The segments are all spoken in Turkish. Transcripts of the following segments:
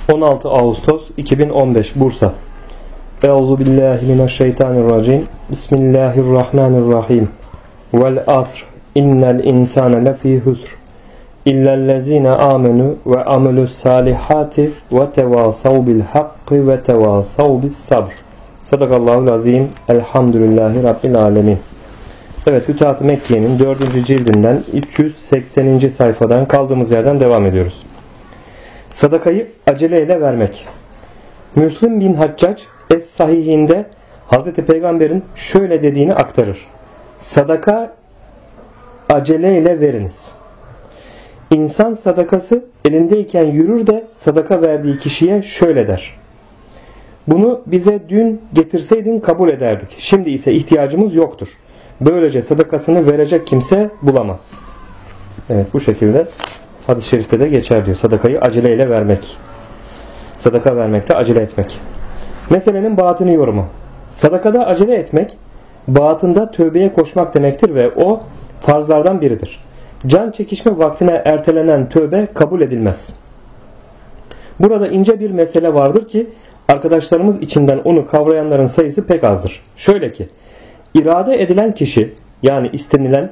16 Ağustos 2015 Bursa. Euzubillahimineşşeytanirracim. Bismillahirrahmanirrahim. Vel asr. İnnel insane lefî husr. İllellezîne âmenû ve amelü's-sâlihâti ve tevâsav bil hakkı ve tevâsav bis sabr. Sadakallahul azim. Elhamdülillahi Rabbil alemin. Evet, Fütuhat-ı Mekke'nin 4. cildinden 380. sayfadan kaldığımız yerden devam ediyoruz. Sadakayı aceleyle vermek. Müslim bin Haccac Es-Sahihinde Hz. Peygamber'in şöyle dediğini aktarır. Sadaka aceleyle veriniz. İnsan sadakası elindeyken yürür de sadaka verdiği kişiye şöyle der. Bunu bize dün getirseydin kabul ederdik. Şimdi ise ihtiyacımız yoktur. Böylece sadakasını verecek kimse bulamaz. Evet, bu şekilde hadis-i şerifte de geçer diyor. Sadakayı aceleyle vermek. Sadaka vermekte acele etmek. Meselenin batını yorumu. Sadakada acele etmek, batında tövbeye koşmak demektir ve o farzlardan biridir. Can çekişme vaktine ertelenen tövbe kabul edilmez. Burada ince bir mesele vardır ki arkadaşlarımız içinden onu kavrayanların sayısı pek azdır. Şöyle ki, irade edilen kişi, yani istenilen,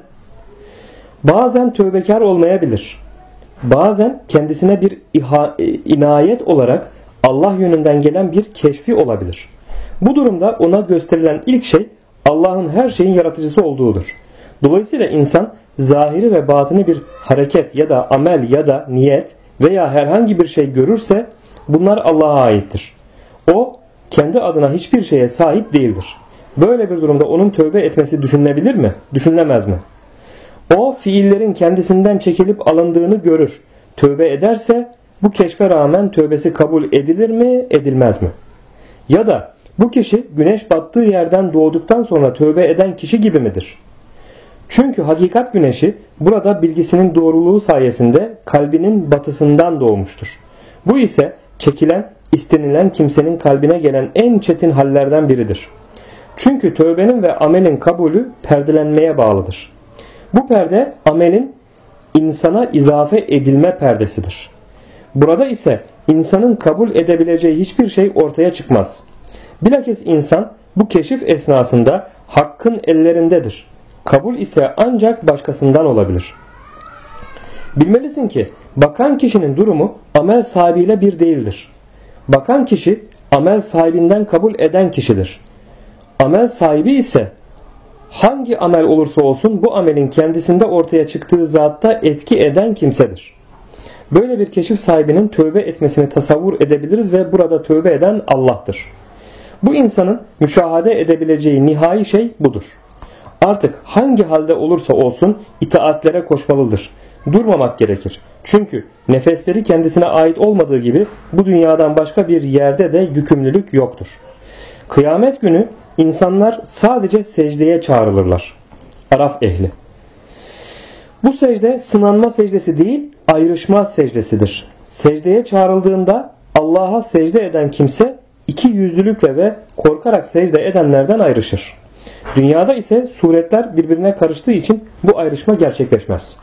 bazen tövbekar olmayabilir. Bazen kendisine bir inayet olarak Allah yönünden gelen bir keşfi olabilir. Bu durumda ona gösterilen ilk şey Allah'ın her şeyin yaratıcısı olduğudur. Dolayısıyla insan zahiri ve batini bir hareket ya da amel ya da niyet veya herhangi bir şey görürse bunlar Allah'a aittir. O kendi adına hiçbir şeye sahip değildir. Böyle bir durumda onun tövbe etmesi düşünülebilir mi? Düşünülemez mi? O fiillerin kendisinden çekilip alındığını görür. Tövbe ederse bu keşfe rağmen tövbesi kabul edilir mi, edilmez mi? Ya da bu kişi güneş battığı yerden doğduktan sonra tövbe eden kişi gibi midir? Çünkü hakikat güneşi burada bilgisinin doğruluğu sayesinde kalbinin batısından doğmuştur. Bu ise çekilen, istenilen kimsenin kalbine gelen en çetin hallerden biridir. Çünkü tövbenin ve amelin kabulü perdelenmeye bağlıdır. Bu perde amelin insana izafe edilme perdesidir. Burada ise insanın kabul edebileceği hiçbir şey ortaya çıkmaz. Bilakis insan bu keşif esnasında hakkın ellerindedir. Kabul ise ancak başkasından olabilir. Bilmelisin ki bakan kişinin durumu amel sahibiyle bir değildir. Bakan kişi amel sahibinden kabul eden kişidir. Amel sahibi ise hangi amel olursa olsun bu amelin kendisinde ortaya çıktığı zatta etki eden kimsedir. Böyle bir keşif sahibinin tövbe etmesini tasavvur edebiliriz ve burada tövbe eden Allah'tır. Bu insanın müşahede edebileceği nihai şey budur. Artık hangi halde olursa olsun itaatlere koşmalıdır. Durmamak gerekir. Çünkü nefesleri kendisine ait olmadığı gibi bu dünyadan başka bir yerde de yükümlülük yoktur. Kıyamet günü insanlar sadece secdeye çağrılırlar. Araf ehli. Bu secde sınanma secdesi değil, ayrışma secdesidir. Secdeye çağrıldığında Allah'a secde eden kimse iki yüzlülükle ve korkarak secde edenlerden ayrışır. Dünyada ise suretler birbirine karıştığı için bu ayrışma gerçekleşmez.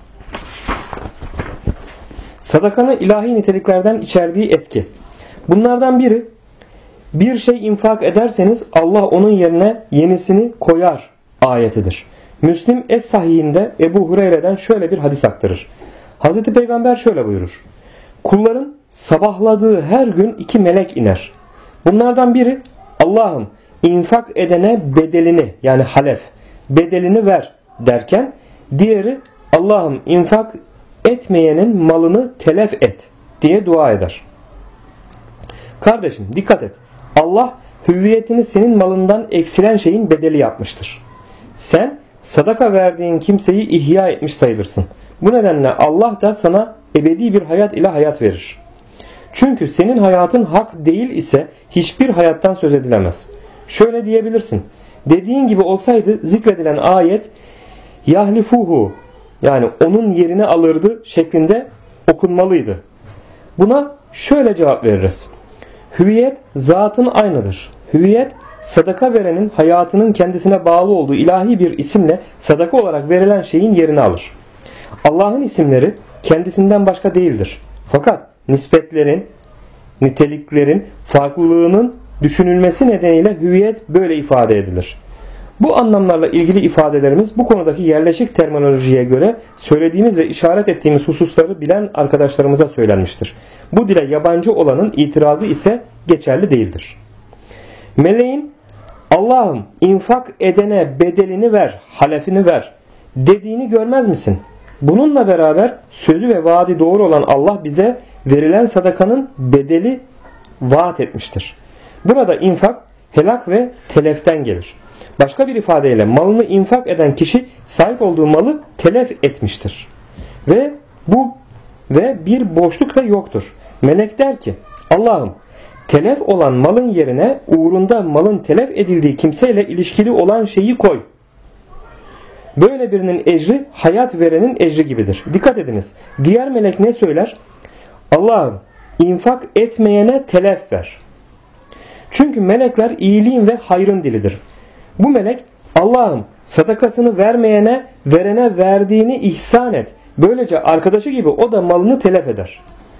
Sadakanın ilahi niteliklerden içerdiği etki. Bunlardan biri, bir şey infak ederseniz Allah onun yerine yenisini koyar ayetidir. Müslim Es-Sahihinde Ebu Hureyre'den şöyle bir hadis aktarır. Hz. Peygamber şöyle buyurur. Kulların sabahladığı her gün iki melek iner. Bunlardan biri Allah'ım infak edene bedelini, yani halef bedelini ver derken, diğeri Allah'ım infak etmeyenin malını telef et diye dua eder. Kardeşim dikkat et. Allah hüviyetini senin malından eksilen şeyin bedeli yapmıştır. Sen sadaka verdiğin kimseyi ihya etmiş sayılırsın. Bu nedenle Allah da sana ebedi bir hayat ile hayat verir. Çünkü senin hayatın hak değil ise hiçbir hayattan söz edilemez. Şöyle diyebilirsin. Dediğin gibi olsaydı zikredilen ayet yahlifuhu, yani onun yerini alırdı şeklinde okunmalıydı. Buna şöyle cevap veririz. Hüviyet zatın aynıdır. Hüviyet sadaka verenin hayatının kendisine bağlı olduğu ilahi bir isimle sadaka olarak verilen şeyin yerini alır. Allah'ın isimleri kendisinden başka değildir. Fakat nispetlerin niteliklerin farklılığının düşünülmesi nedeniyle hüviyet böyle ifade edilir. Bu anlamlarla ilgili ifadelerimiz bu konudaki yerleşik terminolojiye göre söylediğimiz ve işaret ettiğimiz hususları bilen arkadaşlarımıza söylenmiştir. Bu dile yabancı olanın itirazı ise geçerli değildir. Meleğin Allah'ım infak edene bedelini ver, halefini ver dediğini görmez misin? Bununla beraber sözü ve vaadi doğru olan Allah bize verilen sadakanın bedeli vaat etmiştir. Burada infak helak ve teleften gelir. Başka bir ifadeyle malını infak eden kişi sahip olduğu malı telef etmiştir. Ve bir boşluk da yoktur. Melek der ki Allah'ım telef olan malın yerine uğrunda malın telef edildiği kimseyle ilişkili olan şeyi koy. Böyle birinin ecri hayat verenin ecri gibidir. Dikkat ediniz. Diğer melek ne söyler? Allah'ım infak etmeyene telef ver. Çünkü melekler iyiliğin ve hayrın dilidir. Bu melek Allah'ım sadakasını vermeyene verene verdiğini ihsan et. Böylece arkadaşı gibi o da malını telef eder.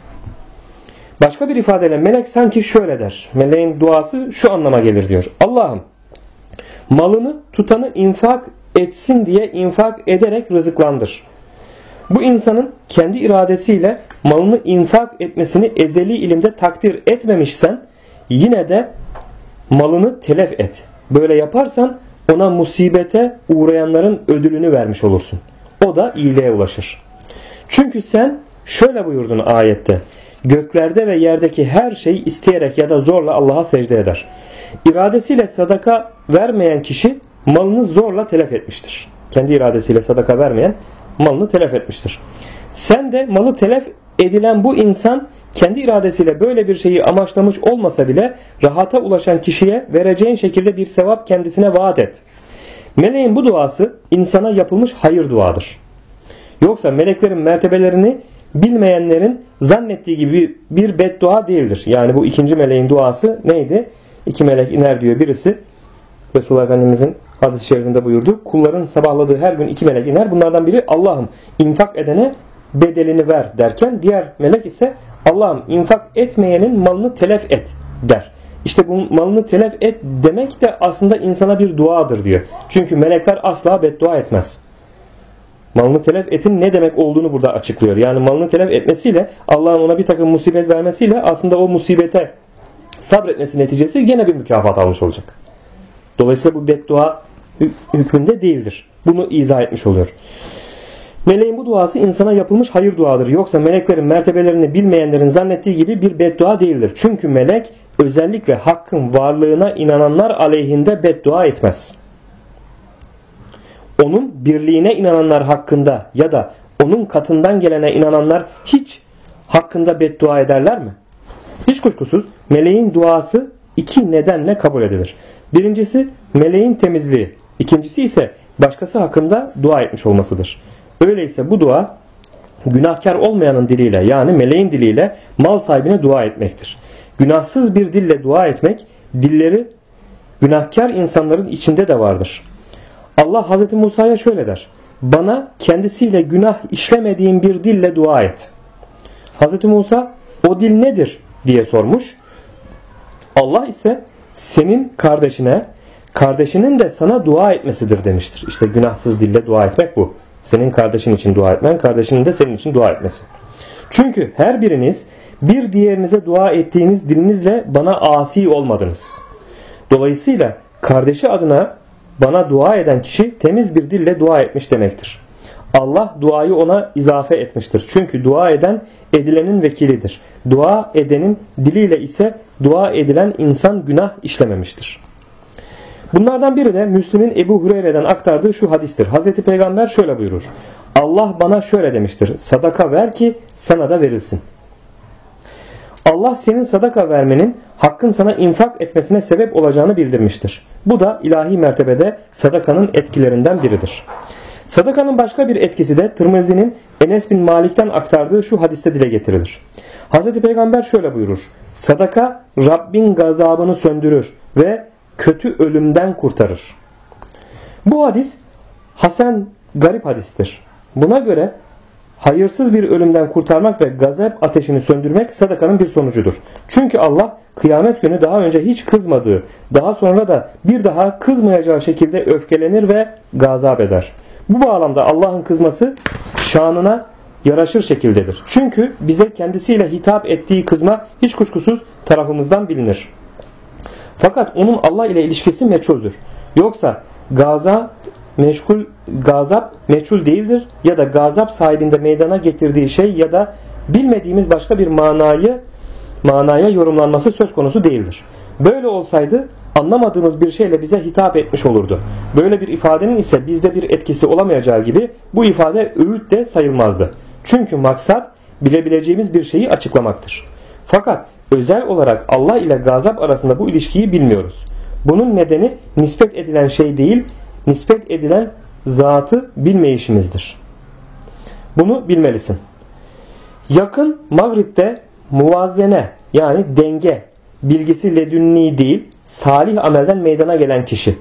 Başka bir ifadeyle melek sanki şöyle der. Meleğin duası şu anlama gelir diyor. Allah'ım malını tutanı infak etsin diye infak ederek rızıklandır. Bu insanın kendi iradesiyle malını infak etmesini ezeli ilimde takdir etmemişsen yine de malını telef et. Böyle yaparsan ona musibete uğrayanların ödülünü vermiş olursun. O da iyiliğe ulaşır. Çünkü sen şöyle buyurdun ayette. Göklerde ve yerdeki her şey isteyerek ya da zorla Allah'a secde eder. İradesiyle sadaka vermeyen kişi malını zorla telef etmiştir. Kendi iradesiyle sadaka vermeyen malını telef etmiştir. Sen de malı telef edilen bu insan kendi iradesiyle böyle bir şeyi amaçlamış olmasa bile rahata ulaşan kişiye vereceğin şekilde bir sevap kendisine vaat et. Meleğin bu duası insana yapılmış hayır duadır. Yoksa meleklerin mertebelerini bilmeyenlerin zannettiği gibi bir beddua değildir. Yani bu ikinci meleğin duası neydi? İki melek iner diyor birisi. Resulullah Efendimizin hadis-i şerifinde buyurdu. Kulların sabahladığı her gün iki melek iner. Bunlardan biri Allah'ım infak edene bedelini ver derken diğer melek ise Allah'ım infak etmeyenin malını telef et der. İşte bu malını telef et demek de aslında insana bir duadır diyor. Çünkü melekler asla beddua etmez. Malını telef etin ne demek olduğunu burada açıklıyor. Yani malını telef etmesiyle Allah'ın ona bir takım musibet vermesiyle aslında o musibete sabretmesi neticesi gene bir mükafat almış olacak. Dolayısıyla bu beddua hükmünde değildir. Bunu izah etmiş oluyor. Meleğin bu duası insana yapılmış hayır duadır. Yoksa meleklerin mertebelerini bilmeyenlerin zannettiği gibi bir beddua değildir. Çünkü melek özellikle hakkın varlığına inananlar aleyhinde beddua etmez. Onun birliğine inananlar hakkında ya da onun katından gelene inananlar hiç hakkında beddua ederler mi? Hiç kuşkusuz meleğin duası iki nedenle kabul edilir. Birincisi meleğin temizliği. İkincisi ise başkası hakkında dua etmiş olmasıdır. Öyleyse bu dua günahkar olmayanın diliyle yani meleğin diliyle mal sahibine dua etmektir. Günahsız bir dille dua etmek dilleri günahkar insanların içinde de vardır. Allah Hazreti Musa'ya şöyle der. Bana kendisiyle günah işlemediğin bir dille dua et. Hazreti Musa o dil nedir diye sormuş. Allah ise senin kardeşine, kardeşinin de sana dua etmesidir demiştir. İşte günahsız dille dua etmek bu. Senin kardeşin için dua etmen, kardeşinin de senin için dua etmesi. Çünkü her biriniz bir diğerinize dua ettiğiniz dilinizle bana asi olmadınız. Dolayısıyla kardeşi adına bana dua eden kişi temiz bir dille dua etmiş demektir. Allah duayı ona izafe etmiştir. Çünkü dua eden edilenin vekilidir. Dua edenin diliyle ise dua edilen insan günah işlememiştir. Bunlardan biri de Müslim'in Ebu Hureyre'den aktardığı şu hadistir. Hazreti Peygamber şöyle buyurur. Allah bana şöyle demiştir. Sadaka ver ki sana da verilsin. Allah senin sadaka vermenin hakkın sana infak etmesine sebep olacağını bildirmiştir. Bu da ilahi mertebede sadakanın etkilerinden biridir. Sadakanın başka bir etkisi de Tirmizi'nin Enes bin Malik'ten aktardığı şu hadiste dile getirilir. Hazreti Peygamber şöyle buyurur. Sadaka Rabbin gazabını söndürür ve kötü ölümden kurtarır. Bu hadis Hasan garip hadistir. Buna göre hayırsız bir ölümden kurtarmak ve gazap ateşini söndürmek sadakanın bir sonucudur. Çünkü Allah kıyamet günü daha önce hiç kızmadığı, daha sonra da bir daha kızmayacağı şekilde öfkelenir ve gazap eder. Bu bağlamda Allah'ın kızması şanına yaraşır şekildedir. Çünkü bize kendisiyle hitap ettiği kızma hiç kuşkusuz tarafımızdan bilinir. Fakat onun Allah ile ilişkisi meçhuldür. Yoksa gazap meçhul değildir ya da gazap sahibinde meydana getirdiği şey ya da bilmediğimiz başka bir manaya yorumlanması söz konusu değildir. Böyle olsaydı anlamadığımız bir şeyle bize hitap etmiş olurdu. Böyle bir ifadenin ise bizde bir etkisi olamayacağı gibi bu ifade öğüt de sayılmazdı. Çünkü maksat bilebileceğimiz bir şeyi açıklamaktır. Fakat özel olarak Allah ile gazap arasında bu ilişkiyi bilmiyoruz. Bunun nedeni nispet edilen şey değil, nispet edilen zatı bilmeyişimizdir. Bunu bilmelisin. Yakın Mağrib'de muvazene yani denge bilgisi ledünni değil, salih amelden meydana gelen kişi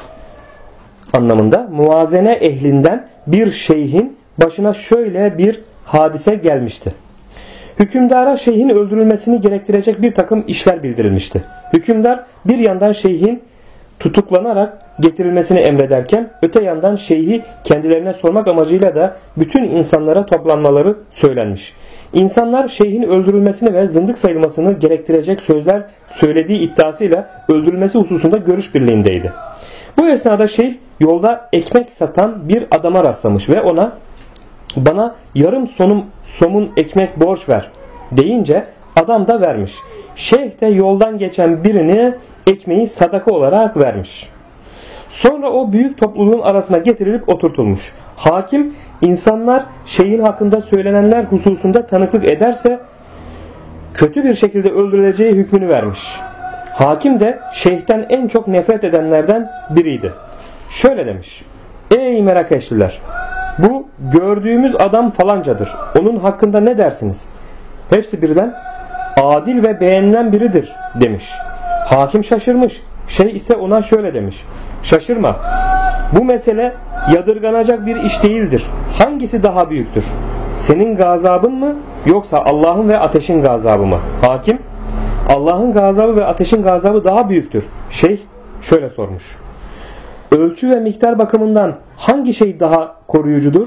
anlamında muvazene ehlinden bir şeyhin başına şöyle bir hadise gelmişti. Hükümdara şeyhin öldürülmesini gerektirecek bir takım işler bildirilmişti. Hükümdar bir yandan şeyhin tutuklanarak getirilmesini emrederken öte yandan şeyhi kendilerine sormak amacıyla da bütün insanlara toplanmaları söylenmiş. İnsanlar şeyhin öldürülmesini ve zındık sayılmasını gerektirecek sözler söylediği iddiasıyla öldürülmesi hususunda görüş birliğindeydi. Bu esnada şeyh yolda ekmek satan bir adama rastlamış ve ona "Bana yarım somun ekmek borç ver" deyince adam da vermiş. Şeyh de yoldan geçen birine ekmeği sadaka olarak vermiş. Sonra o büyük topluluğun arasına getirilip oturtulmuş. Hakim insanlar şeyhin hakkında söylenenler hususunda tanıklık ederse kötü bir şekilde öldürüleceği hükmünü vermiş. Hakim de şeyhten en çok nefret edenlerden biriydi. Şöyle demiş: "Ey Merakeşliler! Bu gördüğümüz adam falancadır. Onun hakkında ne dersiniz?" Hepsi birden "Adil ve beğenilen biridir" demiş. Hakim şaşırmış. Şeyh ise ona şöyle demiş: "Şaşırma. Bu mesele yadırganacak bir iş değildir. Hangisi daha büyüktür? Senin gazabın mı yoksa Allah'ın ve ateşin gazabı mı?" Hakim "Allah'ın gazabı ve ateşin gazabı daha büyüktür." Şeyh şöyle sormuş: "Ölçü ve miktar bakımından hangi şey daha koruyucudur?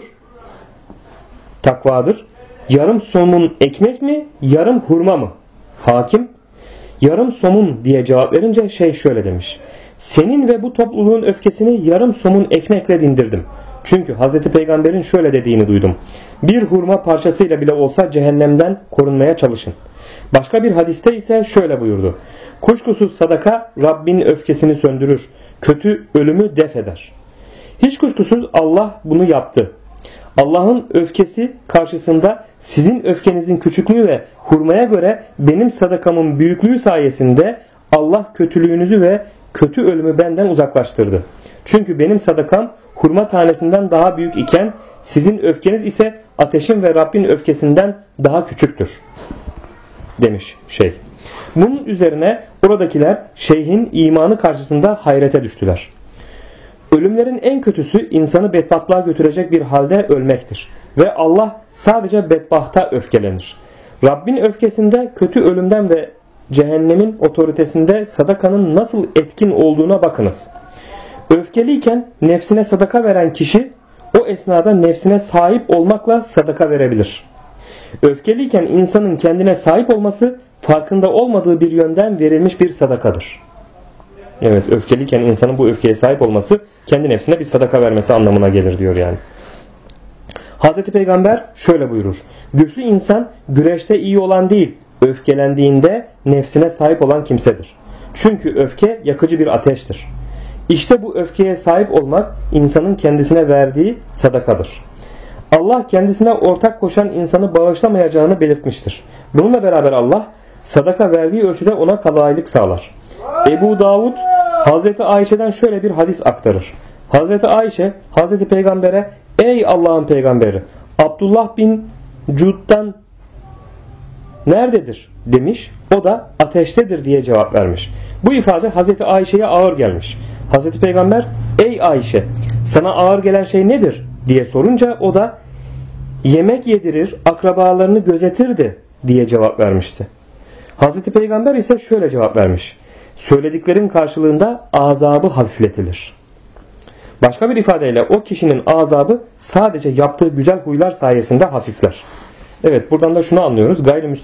Takvadır. Yarım somun ekmek mi, yarım hurma mı?" Hakim "Yarım somun" diye cevap verince şeyh şöyle demiş: "Senin ve bu topluluğun öfkesini yarım somun ekmekle dindirdim. Çünkü Hazreti Peygamber'in şöyle dediğini duydum: Bir hurma parçasıyla bile olsa cehennemden korunmaya çalışın." Başka bir hadiste ise şöyle buyurdu: "Kuşkusuz sadaka Rabbin öfkesini söndürür, kötü ölümü def eder." Hiç kuşkusuz Allah bunu yaptı. Allah'ın öfkesi karşısında sizin öfkenizin küçüklüğü ve hurmaya göre benim sadakamın büyüklüğü sayesinde Allah kötülüğünüzü ve kötü ölümü benden uzaklaştırdı. Çünkü benim sadakam hurma tanesinden daha büyük iken sizin öfkeniz ise ateşin ve Rabbin öfkesinden daha küçüktür demiş şeyh. Bunun üzerine oradakiler şeyhin imanı karşısında hayrete düştüler. Ölümlerin en kötüsü insanı bedbahtlığa götürecek bir halde ölmektir. Ve Allah sadece bedbahta öfkelenir. Rabbin öfkesinde, kötü ölümden ve cehennemin otoritesinde sadakanın nasıl etkin olduğuna bakınız. Öfkeliyken nefsine sadaka veren kişi o esnada nefsine sahip olmakla sadaka verebilir. Öfkeliyken insanın kendine sahip olması farkında olmadığı bir yönden verilmiş bir sadakadır. Evet, öfkeliyken insanın bu öfkeye sahip olması kendi nefsine bir sadaka vermesi anlamına gelir diyor yani. Hazreti Peygamber şöyle buyurur: "Güçlü insan güreşte iyi olan değil, öfkelendiğinde nefsine sahip olan kimsedir. Çünkü öfke yakıcı bir ateştir." İşte bu öfkeye sahip olmak insanın kendisine verdiği sadakadır. Allah kendisine ortak koşan insanı bağışlamayacağını belirtmiştir. Bununla beraber Allah sadaka verdiği ölçüde ona kolaylık sağlar. Ebu Davud Hazreti Ayşe'den şöyle bir hadis aktarır. Hazreti Ayşe Hazreti Peygamber'e "Ey Allah'ın peygamberi, Abdullah bin Cud'dan nerededir?" demiş. O da "Ateştedir" diye cevap vermiş. Bu ifade Hazreti Ayşe'ye ağır gelmiş. Hazreti Peygamber "Ey Ayşe, sana ağır gelen şey nedir?" diye sorunca o da yemek yedirir, akrabalarını gözetirdi diye cevap vermişti. Hazreti Peygamber ise şöyle cevap vermiş. Söylediklerin karşılığında azabı hafifletilir. Başka bir ifadeyle o kişinin azabı sadece yaptığı güzel huylar sayesinde hafifler. Evet, buradan da şunu anlıyoruz.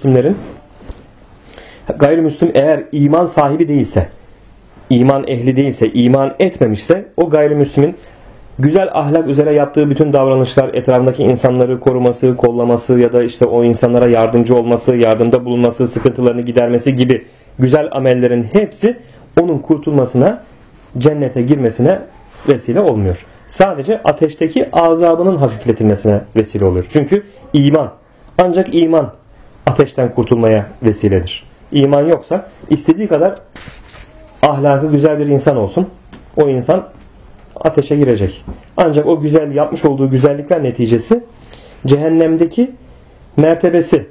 Gayrimüslim eğer iman sahibi değilse, iman ehli değilse, iman etmemişse o gayrimüslimin güzel ahlak üzere yaptığı bütün davranışlar, etrafındaki insanları koruması, kollaması ya da işte o insanlara yardımcı olması, yardımda bulunması, sıkıntılarını gidermesi gibi güzel amellerin hepsi onun kurtulmasına, cennete girmesine vesile olmuyor. Sadece ateşteki azabının hafifletilmesine vesile oluyor. Çünkü iman, ancak iman ateşten kurtulmaya vesiledir. İman yoksa istediği kadar ahlakı güzel bir insan olsun, o insan ateşe girecek. Ancak o güzel yapmış olduğu güzellikler neticesi cehennemdeki mertebesi,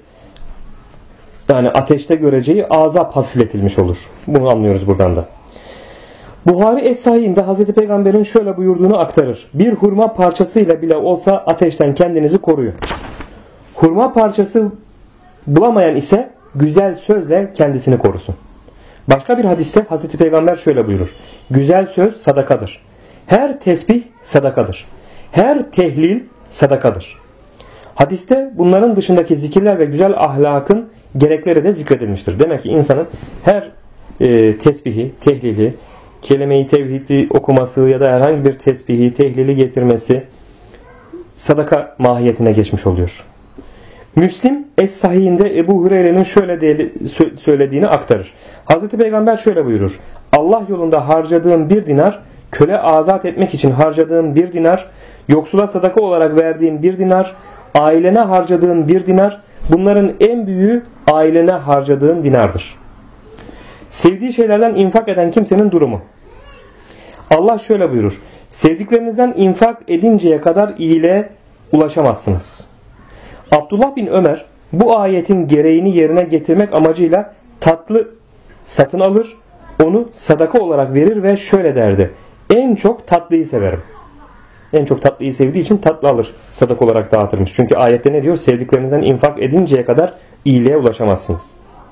yani ateşte göreceği azap hafifletilmiş olur. Bunu anlıyoruz buradan da. Buhari Es-Sahih'inde Hazreti Peygamber'in şöyle buyurduğunu aktarır. Bir hurma parçasıyla bile olsa ateşten kendinizi koruyun. Hurma parçası bulamayan ise güzel sözle kendisini korusun. Başka bir hadiste Hazreti Peygamber şöyle buyurur. Güzel söz sadakadır. Her tesbih sadakadır. Her tehlil sadakadır. Hadiste bunların dışındaki zikirler ve güzel ahlakın gerekleri de zikredilmiştir. Demek ki insanın her tesbihi, tehlili, kelime-i tevhidi okuması ya da herhangi bir tesbihi, tehlili getirmesi sadaka mahiyetine geçmiş oluyor. Müslim Es-Sahih'inde Ebu Hureyre'nin şöyle söylediğini aktarır. Hazreti Peygamber şöyle buyurur. Allah yolunda harcadığım bir dinar, köle azat etmek için harcadığım bir dinar, yoksula sadaka olarak verdiğim bir dinar, ailene harcadığın bir dinar, bunların en büyüğü ailene harcadığın dinardır. Sevdiği şeylerden infak eden kimsenin durumu. Allah şöyle buyurur. Sevdiklerinizden infak edinceye kadar iyiliğe ulaşamazsınız. Abdullah bin Ömer bu ayetin gereğini yerine getirmek amacıyla tatlı satın alır, onu sadaka olarak verir ve şöyle derdi. En çok tatlıyı severim. En çok tatlıyı sevdiği için tatlı alır, sadaka olarak dağıtırmış. Çünkü ayette ne diyor? Sevdiklerinizden infak edinceye kadar iyiliğe ulaşamazsınız.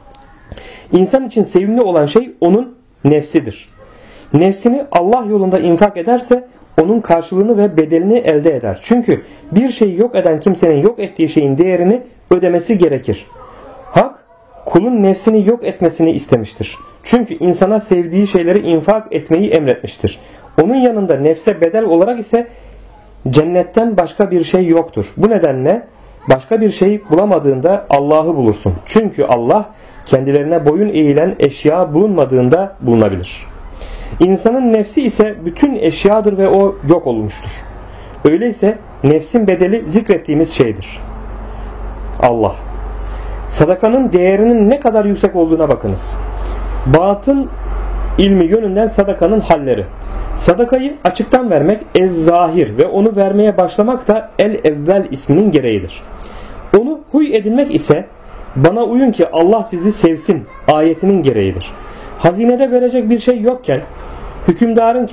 İnsan için sevimli olan şey onun nefsidir. Nefsini Allah yolunda infak ederse onun karşılığını ve bedelini elde eder. Çünkü bir şeyi yok eden kimsenin yok ettiği şeyin değerini ödemesi gerekir. Hak kulun nefsini yok etmesini istemiştir. Çünkü insana sevdiği şeyleri infak etmeyi emretmiştir. Onun yanında nefse bedel olarak ise cennetten başka bir şey yoktur. Bu nedenle başka bir şey bulamadığında Allah'ı bulursun. Çünkü Allah kendilerine boyun eğilen eşya bulunmadığında bulunabilir. İnsanın nefsi ise bütün eşyadır ve o yok olmuştur. Öyleyse nefsin bedeli zikrettiğimiz şeydir. Allah. Sadakanın değerinin ne kadar yüksek olduğuna bakınız. Batın ilmi yönünden sadakanın halleri. Sadakayı açıktan vermek ez-zahir ve onu vermeye başlamak da el-evvel isminin gereğidir. Onu huy edinmek ise bana uyun ki Allah sizi sevsin ayetinin gereğidir. Hazinede verecek bir şey yokken hükümdarın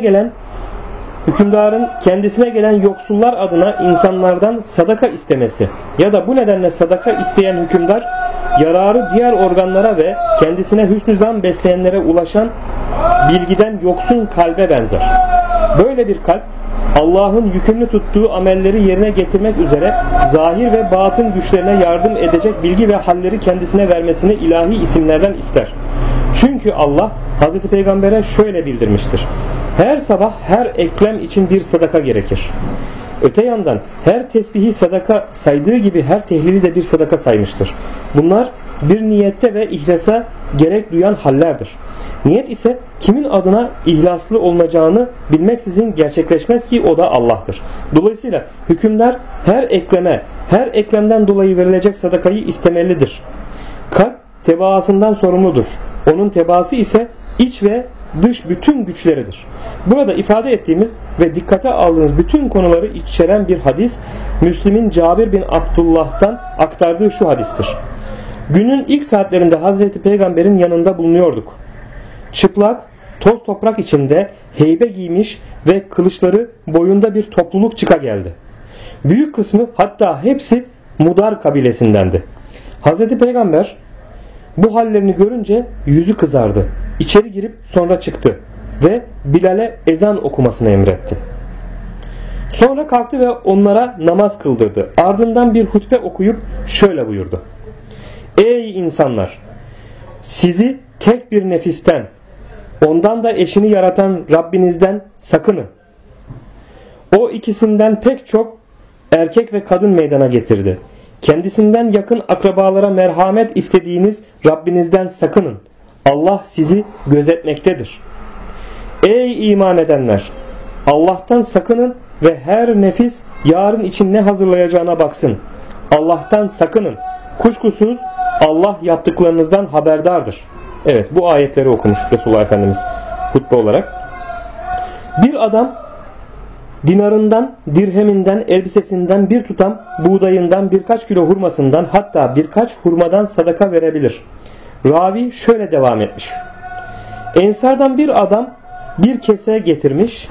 kendisine gelen yoksullar adına insanlardan sadaka istemesi ya da bu nedenle sadaka isteyen hükümdar yararı diğer organlara ve kendisine hüsnü zan besleyenlere ulaşan bilgiden yoksun kalbe benzer. Böyle bir kalp Allah'ın yükümlü tuttuğu amelleri yerine getirmek üzere zahir ve batın güçlerine yardım edecek bilgi ve halleri kendisine vermesini ilahi isimlerden ister. Çünkü Allah Hazreti Peygamber'e şöyle bildirmiştir. Her sabah her eklem için bir sadaka gerekir. Öte yandan her tesbihi sadaka saydığı gibi her tehlili de bir sadaka saymıştır. Bunlar bir niyette ve ihlasa gerek duyan hallerdir. Niyet ise kimin adına ihlaslı olunacağını bilmeksizin gerçekleşmez ki o da Allah'tır. Dolayısıyla hükümdar her eklemden dolayı verilecek sadakayı istemelidir. Kalp tebaasından sorumludur. Onun tebaası ise iç ve dış bütün güçleridir. Burada ifade ettiğimiz ve dikkate aldığımız bütün konuları içeren bir hadis, Müslim'in Cabir bin Abdullah'tan aktardığı şu hadistir. Günün ilk saatlerinde Hazreti Peygamber'in yanında bulunuyorduk. Çıplak, toz toprak içinde heybe giymiş ve kılıçları boyunda bir topluluk çıka geldi. Büyük kısmı, hatta hepsi Mudar kabilesindendi. Hazreti Peygamber bu hallerini görünce yüzü kızardı. İçeri girip sonra çıktı ve Bilal'e ezan okumasını emretti. Sonra kalktı ve onlara namaz kıldırdı. Ardından bir hutbe okuyup şöyle buyurdu: Ey insanlar! Sizi tek bir nefisten, ondan da eşini yaratan Rabbinizden sakının. O ikisinden pek çok erkek ve kadın meydana getirdi. Kendisinden yakın akrabalara merhamet istediğiniz Rabbinizden sakının. Allah sizi gözetmektedir. Ey iman edenler! Allah'tan sakının ve her nefis yarın için ne hazırlayacağına baksın. Allah'tan sakının. Kuşkusuz Allah yaptıklarınızdan haberdardır. Evet, bu ayetleri okumuş Resulullah Efendimiz hutbe olarak. Bir adam dinarından, dirheminden, elbisesinden, bir tutam buğdayından, birkaç kilo hurmasından, hatta birkaç hurmadan sadaka verebilir. Ravi şöyle devam etmiş. Ensardan bir adam bir kese getirmiş.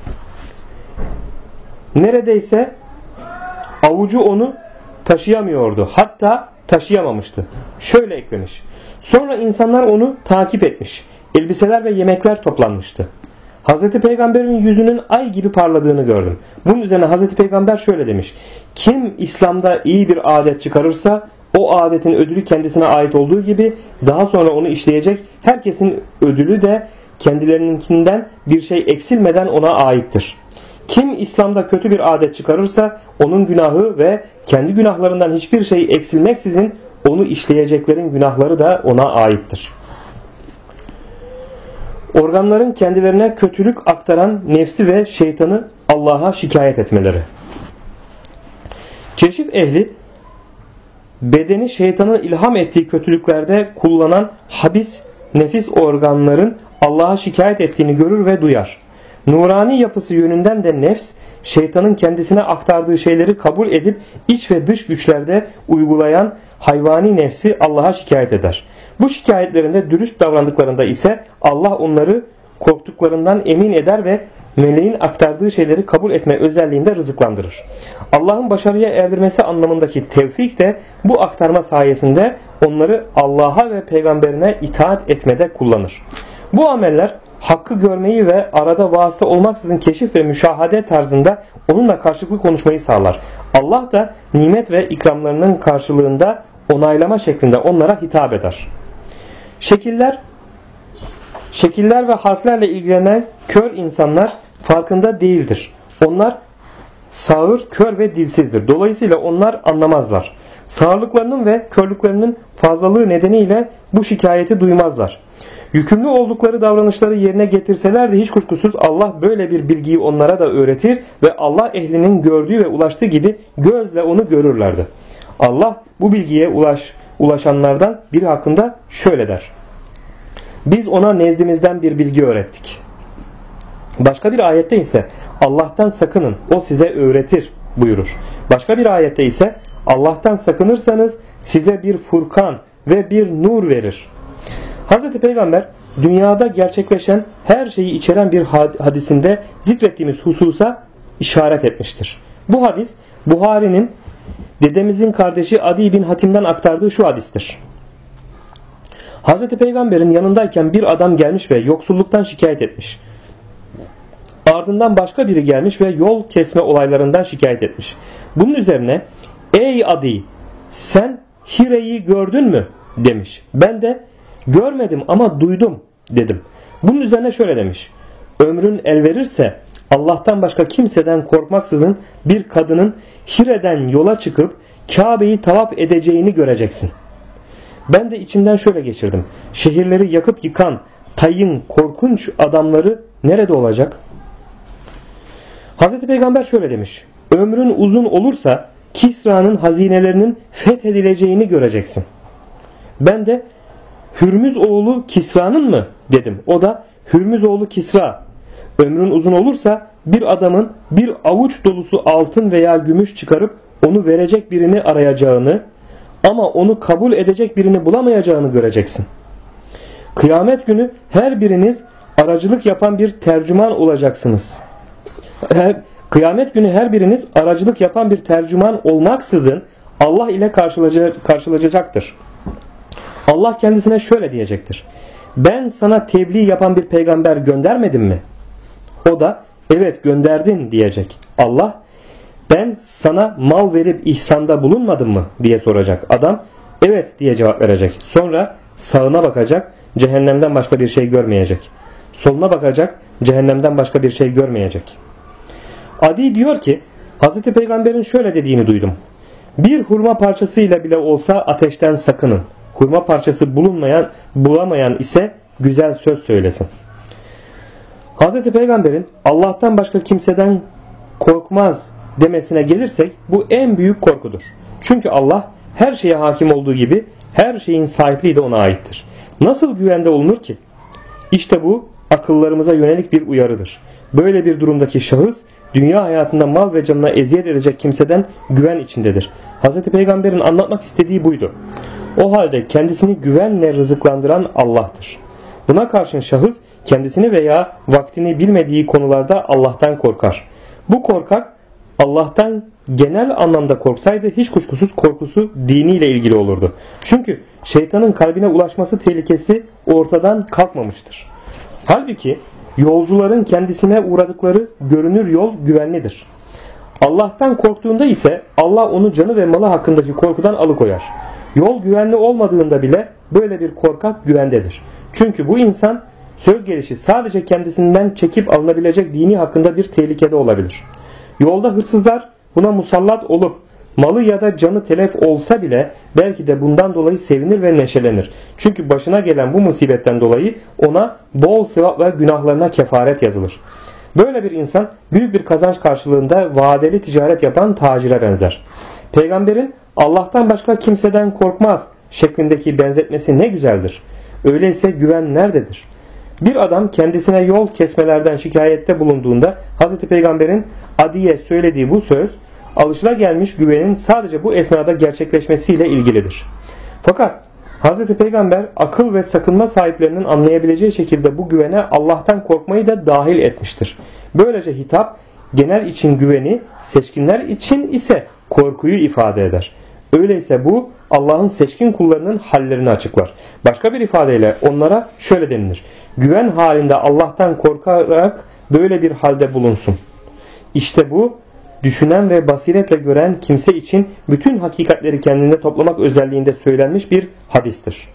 Neredeyse avucu onu taşıyamıyordu. Hatta taşıyamamıştı. Şöyle eklemiş. Sonra insanlar onu takip etmiş. Elbiseler ve yemekler toplanmıştı. Hazreti Peygamber'in yüzünün ay gibi parladığını gördüm. Bunun üzerine Hazreti Peygamber şöyle demiş. Kim İslam'da iyi bir adet çıkarırsa o adetin ödülü kendisine ait olduğu gibi daha sonra onu işleyecek herkesin ödülü de kendilerininkinden bir şey eksilmeden ona aittir. Kim İslam'da kötü bir adet çıkarırsa onun günahı ve kendi günahlarından hiçbir şey eksilmeksizin onu işleyeceklerin günahları da ona aittir. Organların kendilerine kötülük aktaran nefsi ve şeytanı Allah'a şikayet etmeleri. Keşif ehli bedeni şeytanın ilham ettiği kötülüklerde kullanan habis nefis organların Allah'a şikayet ettiğini görür ve duyar. Nurani yapısı yönünden de nefs, şeytanın kendisine aktardığı şeyleri kabul edip iç ve dış güçlerde uygulayan hayvani nefsi Allah'a şikayet eder. Bu şikayetlerinde dürüst davrandıklarında ise Allah onları korktuklarından emin eder ve meleğin aktardığı şeyleri kabul etme özelliğinde rızıklandırır. Allah'ın başarıya erdirmesi anlamındaki tevfik de bu aktarma sayesinde onları Allah'a ve peygamberine itaat etmede kullanır. Bu ameller hakkı görmeyi ve arada vasıta olmaksızın keşif ve müşahede tarzında onunla karşılıklı konuşmayı sağlar. Allah da nimet ve ikramlarının karşılığında onaylama şeklinde onlara hitap eder. Şekiller ve harflerle ilgilenen kör insanlar farkında değildir. Onlar sağır, kör ve dilsizdir. Dolayısıyla onlar anlamazlar. Sağırlıklarının ve körlüklerinin fazlalığı nedeniyle bu şikayeti duymazlar. Yükümlü oldukları davranışları yerine getirseler de hiç kuşkusuz Allah böyle bir bilgiyi onlara da öğretir ve Allah ehlinin gördüğü ve ulaştığı gibi gözle onu görürlerdi. Allah bu bilgiye ulaşanlardan biri hakkında şöyle der. Biz ona nezdimizden bir bilgi öğrettik. Başka bir ayette ise Allah'tan sakının, o size öğretir buyurur. Başka bir ayette ise Allah'tan sakınırsanız size bir furkan ve bir nur verir. Hazreti Peygamber dünyada gerçekleşen her şeyi içeren bir hadisinde zikrettiğimiz hususa işaret etmiştir. Bu hadis Buhari'nin dedemizin kardeşi Adi bin Hatim'den aktardığı şu hadistir. Hazreti Peygamber'in yanındayken bir adam gelmiş ve yoksulluktan şikayet etmiş. Ardından başka biri gelmiş ve yol kesme olaylarından şikayet etmiş. Bunun üzerine ey Adi, sen Hire'yi gördün mü demiş. Ben de görmedim ama duydum dedim. Bunun üzerine şöyle demiş. Ömrün el verirse Allah'tan başka kimseden korkmaksızın bir kadının Hire'den yola çıkıp Kabe'yi tavaf edeceğini göreceksin. Ben de içimden şöyle geçirdim. Şehirleri yakıp yıkan Tay'ın korkunç adamları nerede olacak? Hazreti Peygamber şöyle demiş. Ömrün uzun olursa Kisra'nın hazinelerinin fethedileceğini göreceksin. Ben de Hürmüz oğlu Kisra'nın mı dedim. O da Hürmüz oğlu Kisra. Ömrün uzun olursa bir adamın bir avuç dolusu altın veya gümüş çıkarıp onu verecek birini arayacağını ama onu kabul edecek birini bulamayacağını göreceksin. Kıyamet günü her biriniz aracılık yapan bir tercüman olacaksınız. Kıyamet günü her biriniz aracılık yapan bir tercüman olmaksızın Allah ile karşılaşacaktır. Allah kendisine şöyle diyecektir: ben sana tebliğ yapan bir peygamber göndermedim mi? O da evet gönderdin diyecek. Allah, ben sana mal verip ihsanda bulunmadım mı diye soracak. Adam evet diye cevap verecek. Sonra sağına bakacak, cehennemden başka bir şey görmeyecek. Soluna bakacak, cehennemden başka bir şey görmeyecek. Adi diyor ki, Hazreti Peygamber'in şöyle dediğini duydum: bir hurma parçasıyla bile olsa ateşten sakının. Hurma parçası bulamayan ise güzel söz söylesin. Hazreti Peygamber'in Allah'tan başka kimseden korkmaz demesine gelirsek, bu en büyük korkudur. Çünkü Allah her şeye hakim olduğu gibi her şeyin sahipliği de ona aittir. Nasıl güvende olunur ki? İşte bu akıllarımıza yönelik bir uyarıdır. Böyle bir durumdaki şahıs dünya hayatında mal ve canına eziyet edecek kimseden güven içindedir. Hazreti Peygamber'in anlatmak istediği buydu. O halde kendisini güvenle rızıklandıran Allah'tır. Buna karşın şahıs kendisini veya vaktini bilmediği konularda Allah'tan korkar. Bu korkak Allah'tan genel anlamda korksaydı hiç kuşkusuz korkusu diniyle ilgili olurdu. Çünkü şeytanın kalbine ulaşması tehlikesi ortadan kalkmamıştır. Halbuki yolcuların kendisine uğradıkları görünür yol güvenlidir. Allah'tan korktuğunda ise Allah onu canı ve malı hakkındaki korkudan alıkoyar. Yol güvenli olmadığında bile böyle bir korkak güvendedir. Çünkü bu insan söz gelişi sadece kendisinden çekip alınabilecek dini hakkında bir tehlikede olabilir. Yolda hırsızlar buna musallat olup malı ya da canı telef olsa bile belki de bundan dolayı sevinir ve neşelenir. Çünkü başına gelen bu musibetten dolayı ona bol sevap ve günahlarına kefaret yazılır. Böyle bir insan büyük bir kazanç karşılığında vadeli ticaret yapan tacire benzer. Peygamberin Allah'tan başka kimseden korkmaz şeklindeki benzetmesi ne güzeldir. Öyleyse güven nerededir? Bir adam kendisine yol kesmelerden şikayette bulunduğunda Hz. Peygamber'in Adi'ye söylediği bu söz alışılagelmiş güvenin sadece bu esnada gerçekleşmesiyle ilgilidir. Fakat Hz. Peygamber akıl ve sakınma sahiplerinin anlayabileceği şekilde bu güvene Allah'tan korkmayı da dahil etmiştir. Böylece hitap genel için güveni, seçkinler için ise korkuyu ifade eder. Öyleyse bu Allah'ın seçkin kullarının hallerini açıklar. Başka bir ifadeyle onlara şöyle denilir: güven halinde Allah'tan korkarak böyle bir halde bulunsun. İşte bu düşünen ve basiretle gören kimse için bütün hakikatleri kendinde toplamak özelliğinde söylenmiş bir hadistir.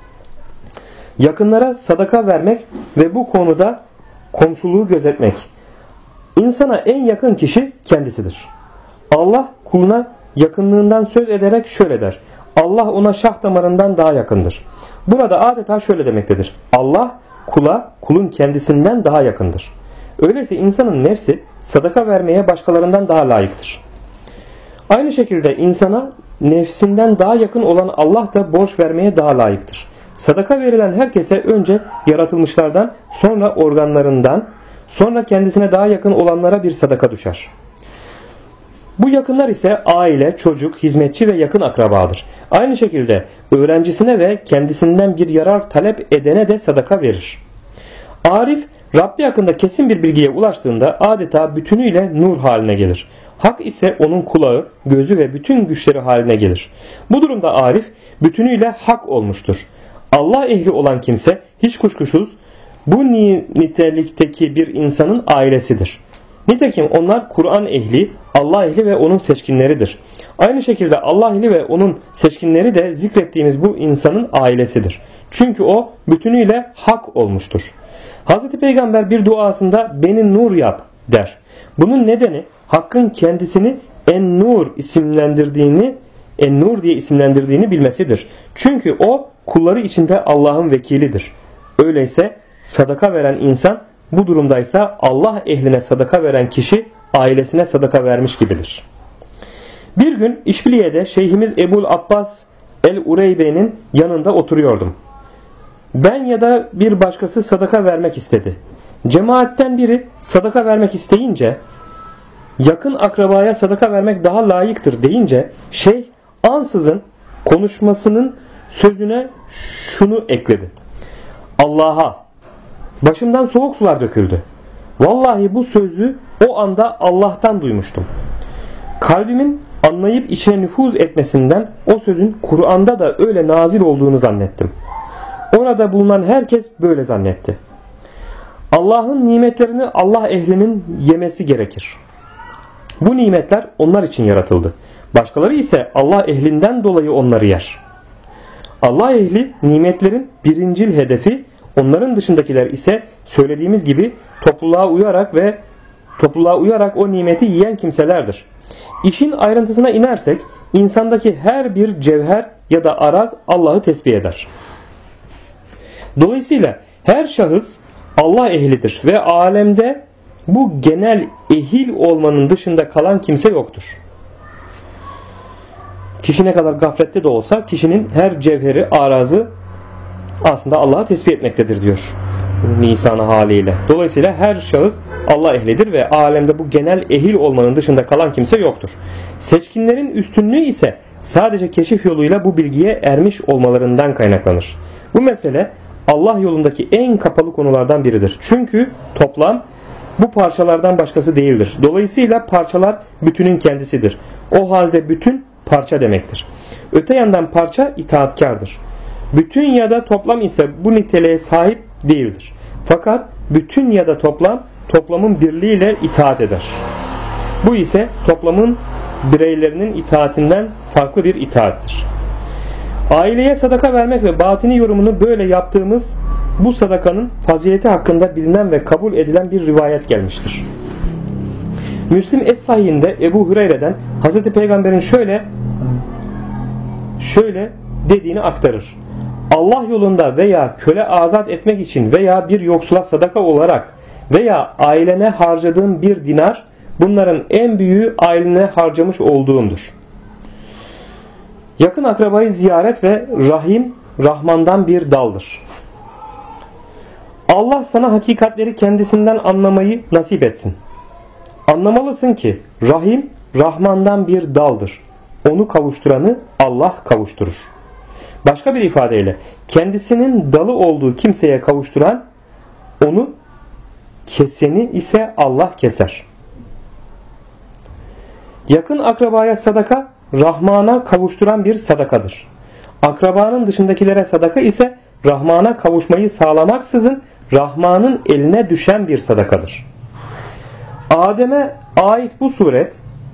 Yakınlara sadaka vermek ve bu konuda komşuluğu gözetmek. İnsana en yakın kişi kendisidir. Allah kuluna yakınlığından söz ederek şöyle der: Allah ona şah damarından daha yakındır. Burada adeta şöyle demektedir: Allah kula, kulun kendisinden daha yakındır. Öyleyse insanın nefsi sadaka vermeye başkalarından daha layıktır. Aynı şekilde insana nefsinden daha yakın olan Allah da borç vermeye daha layıktır. Sadaka verilen herkese önce yaratılmışlardan, sonra organlarından, sonra kendisine daha yakın olanlara bir sadaka düşer. Bu yakınlar ise aile, çocuk, hizmetçi ve yakın akrabadır. Aynı şekilde öğrencisine ve kendisinden bir yarar talep edene de sadaka verir. Arif, Rabbi hakkında kesin bir bilgiye ulaştığında adeta bütünüyle nur haline gelir. Hak ise onun kulağı, gözü ve bütün güçleri haline gelir. Bu durumda Arif bütünüyle hak olmuştur. Allah ehli olan kimse hiç kuşkusuz bu nitelikteki bir insanın ailesidir. Nitekim onlar Kur'an ehli, Allah ehli ve onun seçkinleridir. Aynı şekilde Allah ehli ve onun seçkinleri de zikrettiğimiz bu insanın ailesidir. Çünkü o bütünüyle hak olmuştur. Hz. Peygamber bir duasında beni nur yap der. Bunun nedeni Hakk'ın kendisini En-Nur diye isimlendirdiğini bilmesidir. Çünkü o kulları içinde Allah'ın vekilidir. Öyleyse sadaka veren insan bu durumdaysa Allah ehline sadaka veren kişi ailesine sadaka vermiş gibidir. Bir gün İşbiliye'de Şeyhimiz Ebul Abbas el-Ureybe'nin yanında oturuyordum. Ben ya da bir başkası sadaka vermek istedi. Cemaatten biri sadaka vermek isteyince, yakın akrabaya sadaka vermek daha layıktır deyince şeyh ansızın konuşmasının sözüne şunu ekledi: Allah'a. Başımdan soğuk sular döküldü. Vallahi bu sözü o anda Allah'tan duymuştum. Kalbimin anlayıp içine nüfuz etmesinden o sözün Kur'an'da da öyle nazil olduğunu zannettim. Orada bulunan herkes böyle zannetti. Allah'ın nimetlerini Allah ehlinin yemesi gerekir. Bu nimetler onlar için yaratıldı. Başkaları ise Allah ehlinden dolayı onları yer. Allah ehli nimetlerin birincil hedefi, onların dışındakiler ise söylediğimiz gibi topluluğa uyarak o nimeti yiyen kimselerdir. İşin ayrıntısına inersek insandaki her bir cevher ya da araz Allah'ı tesbih eder. Dolayısıyla her şahıs Allah ehlidir ve alemde bu genel ehil olmanın dışında kalan kimse yoktur. Kişi ne kadar gaflette de olsa kişinin her cevheri, arazı aslında Allah'ı tesbih etmektedir diyor Nisan haliyle. Dolayısıyla her şahıs Allah ehlidir ve alemde bu genel ehil olmanın dışında kalan kimse yoktur. Seçkinlerin üstünlüğü ise sadece keşif yoluyla bu bilgiye ermiş olmalarından kaynaklanır. Bu mesele Allah yolundaki en kapalı konulardan biridir. Çünkü toplam bu parçalardan başkası değildir. Dolayısıyla parçalar bütünün kendisidir. O halde bütün parça demektir. Öte yandan parça itaatkardır. Bütün ya da toplam ise bu niteliğe sahip değildir. Fakat bütün ya da toplamın birliğiyle itaat eder. Bu ise toplamın bireylerinin itaatinden farklı bir itaattir. Aileye sadaka vermek ve batini yorumunu böyle yaptığımız bu sadakanın fazileti hakkında bilinen ve kabul edilen bir rivayet gelmiştir. Müslim Es-Sahih'inde Ebu Hureyre'den Hz. Peygamber'in şöyle dediğini aktarır. Allah yolunda veya köle azat etmek için veya bir yoksula sadaka olarak veya ailene harcadığın bir dinar, bunların en büyüğü ailene harcamış olduğundur. Yakın akrabayı ziyaret ve rahim, Rahman'dan bir daldır. Allah sana hakikatleri kendisinden anlamayı nasip etsin. Anlamalısın ki rahim, Rahman'dan bir daldır. Onu kavuşturanı Allah kavuşturur. Başka bir ifadeyle kendisinin dalı olduğu kimseye kavuşturan, onu keseni ise Allah keser. Yakın akrabaya sadaka Rahman'a kavuşturan bir sadakadır. Akrabanın dışındakilere sadaka ise Rahman'a kavuşmayı sağlamaksızın Rahman'ın eline düşen bir sadakadır. Adem'e ait bu suret,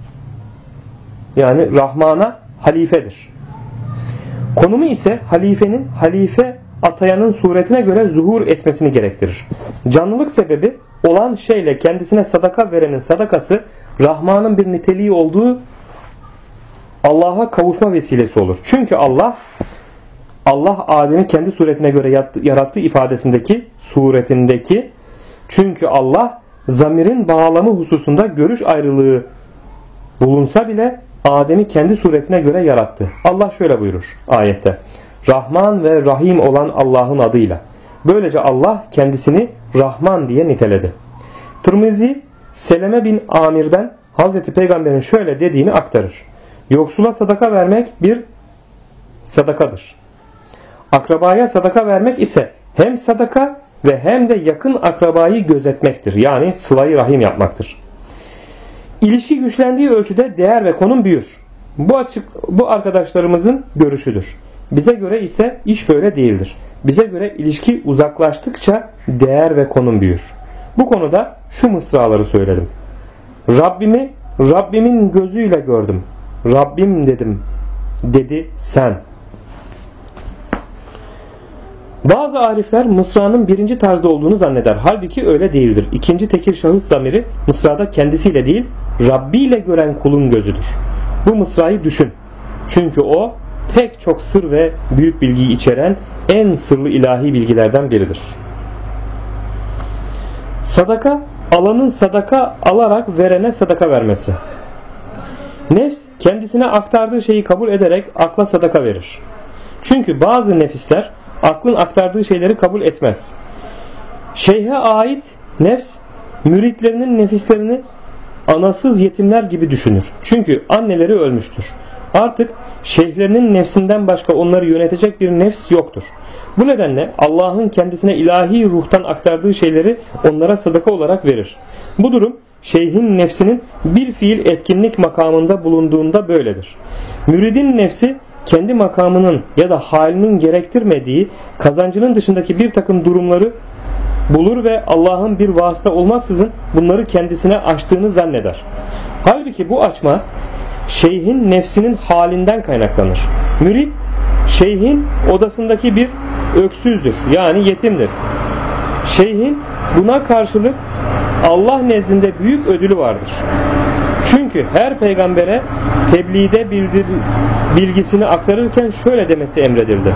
yani Rahman'a halifedir. Konumu ise halifenin halife atayanın suretine göre zuhur etmesini gerektirir. Canlılık sebebi olan şeyle kendisine sadaka verenin sadakası Rahman'ın bir niteliği olduğu Allah'a kavuşma vesilesi olur. Çünkü Allah Adem'i kendi suretine göre yarattığı ifadesindeki suretindeki, çünkü Allah zamirin bağlamı hususunda görüş ayrılığı bulunsa bile Adem'i kendi suretine göre yarattı. Allah şöyle buyurur ayette: Rahman ve Rahim olan Allah'ın adıyla. Böylece Allah kendisini Rahman diye niteledi. Tirmizi Seleme bin Amir'den Hazreti Peygamber'in şöyle dediğini aktarır. Yoksula sadaka vermek bir sadakadır. Akrabaya sadaka vermek ise hem sadaka ve hem de yakın akrabayı gözetmektir. Yani sıla-i rahim yapmaktır. İlişki güçlendiği ölçüde değer ve konum büyür. Bu arkadaşlarımızın görüşüdür. Bize göre ise iş böyle değildir. Bize göre ilişki uzaklaştıkça değer ve konum büyür. Bu konuda şu mısraları söyledim. Rabbimin gözüyle gördüm. Rabbim dedim, dedi sen. Bazı arifler mısranın birinci tarzda olduğunu zanneder. Halbuki öyle değildir. İkinci tekil şahıs zamiri mısrada kendisiyle değil, Rabbi ile gören kulun gözüdür. Bu mısrayı düşün. Çünkü o pek çok sır ve büyük bilgiyi içeren en sırlı ilahi bilgilerden biridir. Sadaka, alanın sadaka alarak verene sadaka vermesi. Nefs kendisine aktardığı şeyi kabul ederek akla sadaka verir. Çünkü bazı nefisler aklın aktardığı şeyleri kabul etmez. Şeyhe ait nefs müritlerinin nefislerini anasız yetimler gibi düşünür. Çünkü anneleri ölmüştür. Artık şeyhlerinin nefsinden başka onları yönetecek bir nefs yoktur. Bu nedenle Allah'ın kendisine ilahi ruhtan aktardığı şeyleri onlara sadaka olarak verir. Bu durum şeyhin nefsinin bir fiil etkinlik makamında bulunduğunda böyledir. Müridin nefsi kendi makamının ya da halinin gerektirmediği kazancının dışındaki bir takım durumları bulur ve Allah'ın bir vasıta olmaksızın bunları kendisine açtığını zanneder. Halbuki bu açma şeyhin nefsinin halinden kaynaklanır. Mürid şeyhin odasındaki bir öksüzdür, yani yetimdir. Şeyhin buna karşılık Allah nezdinde büyük ödülü vardır. Çünkü her peygambere tebliğde bilgisini aktarırken şöyle demesi emredildi.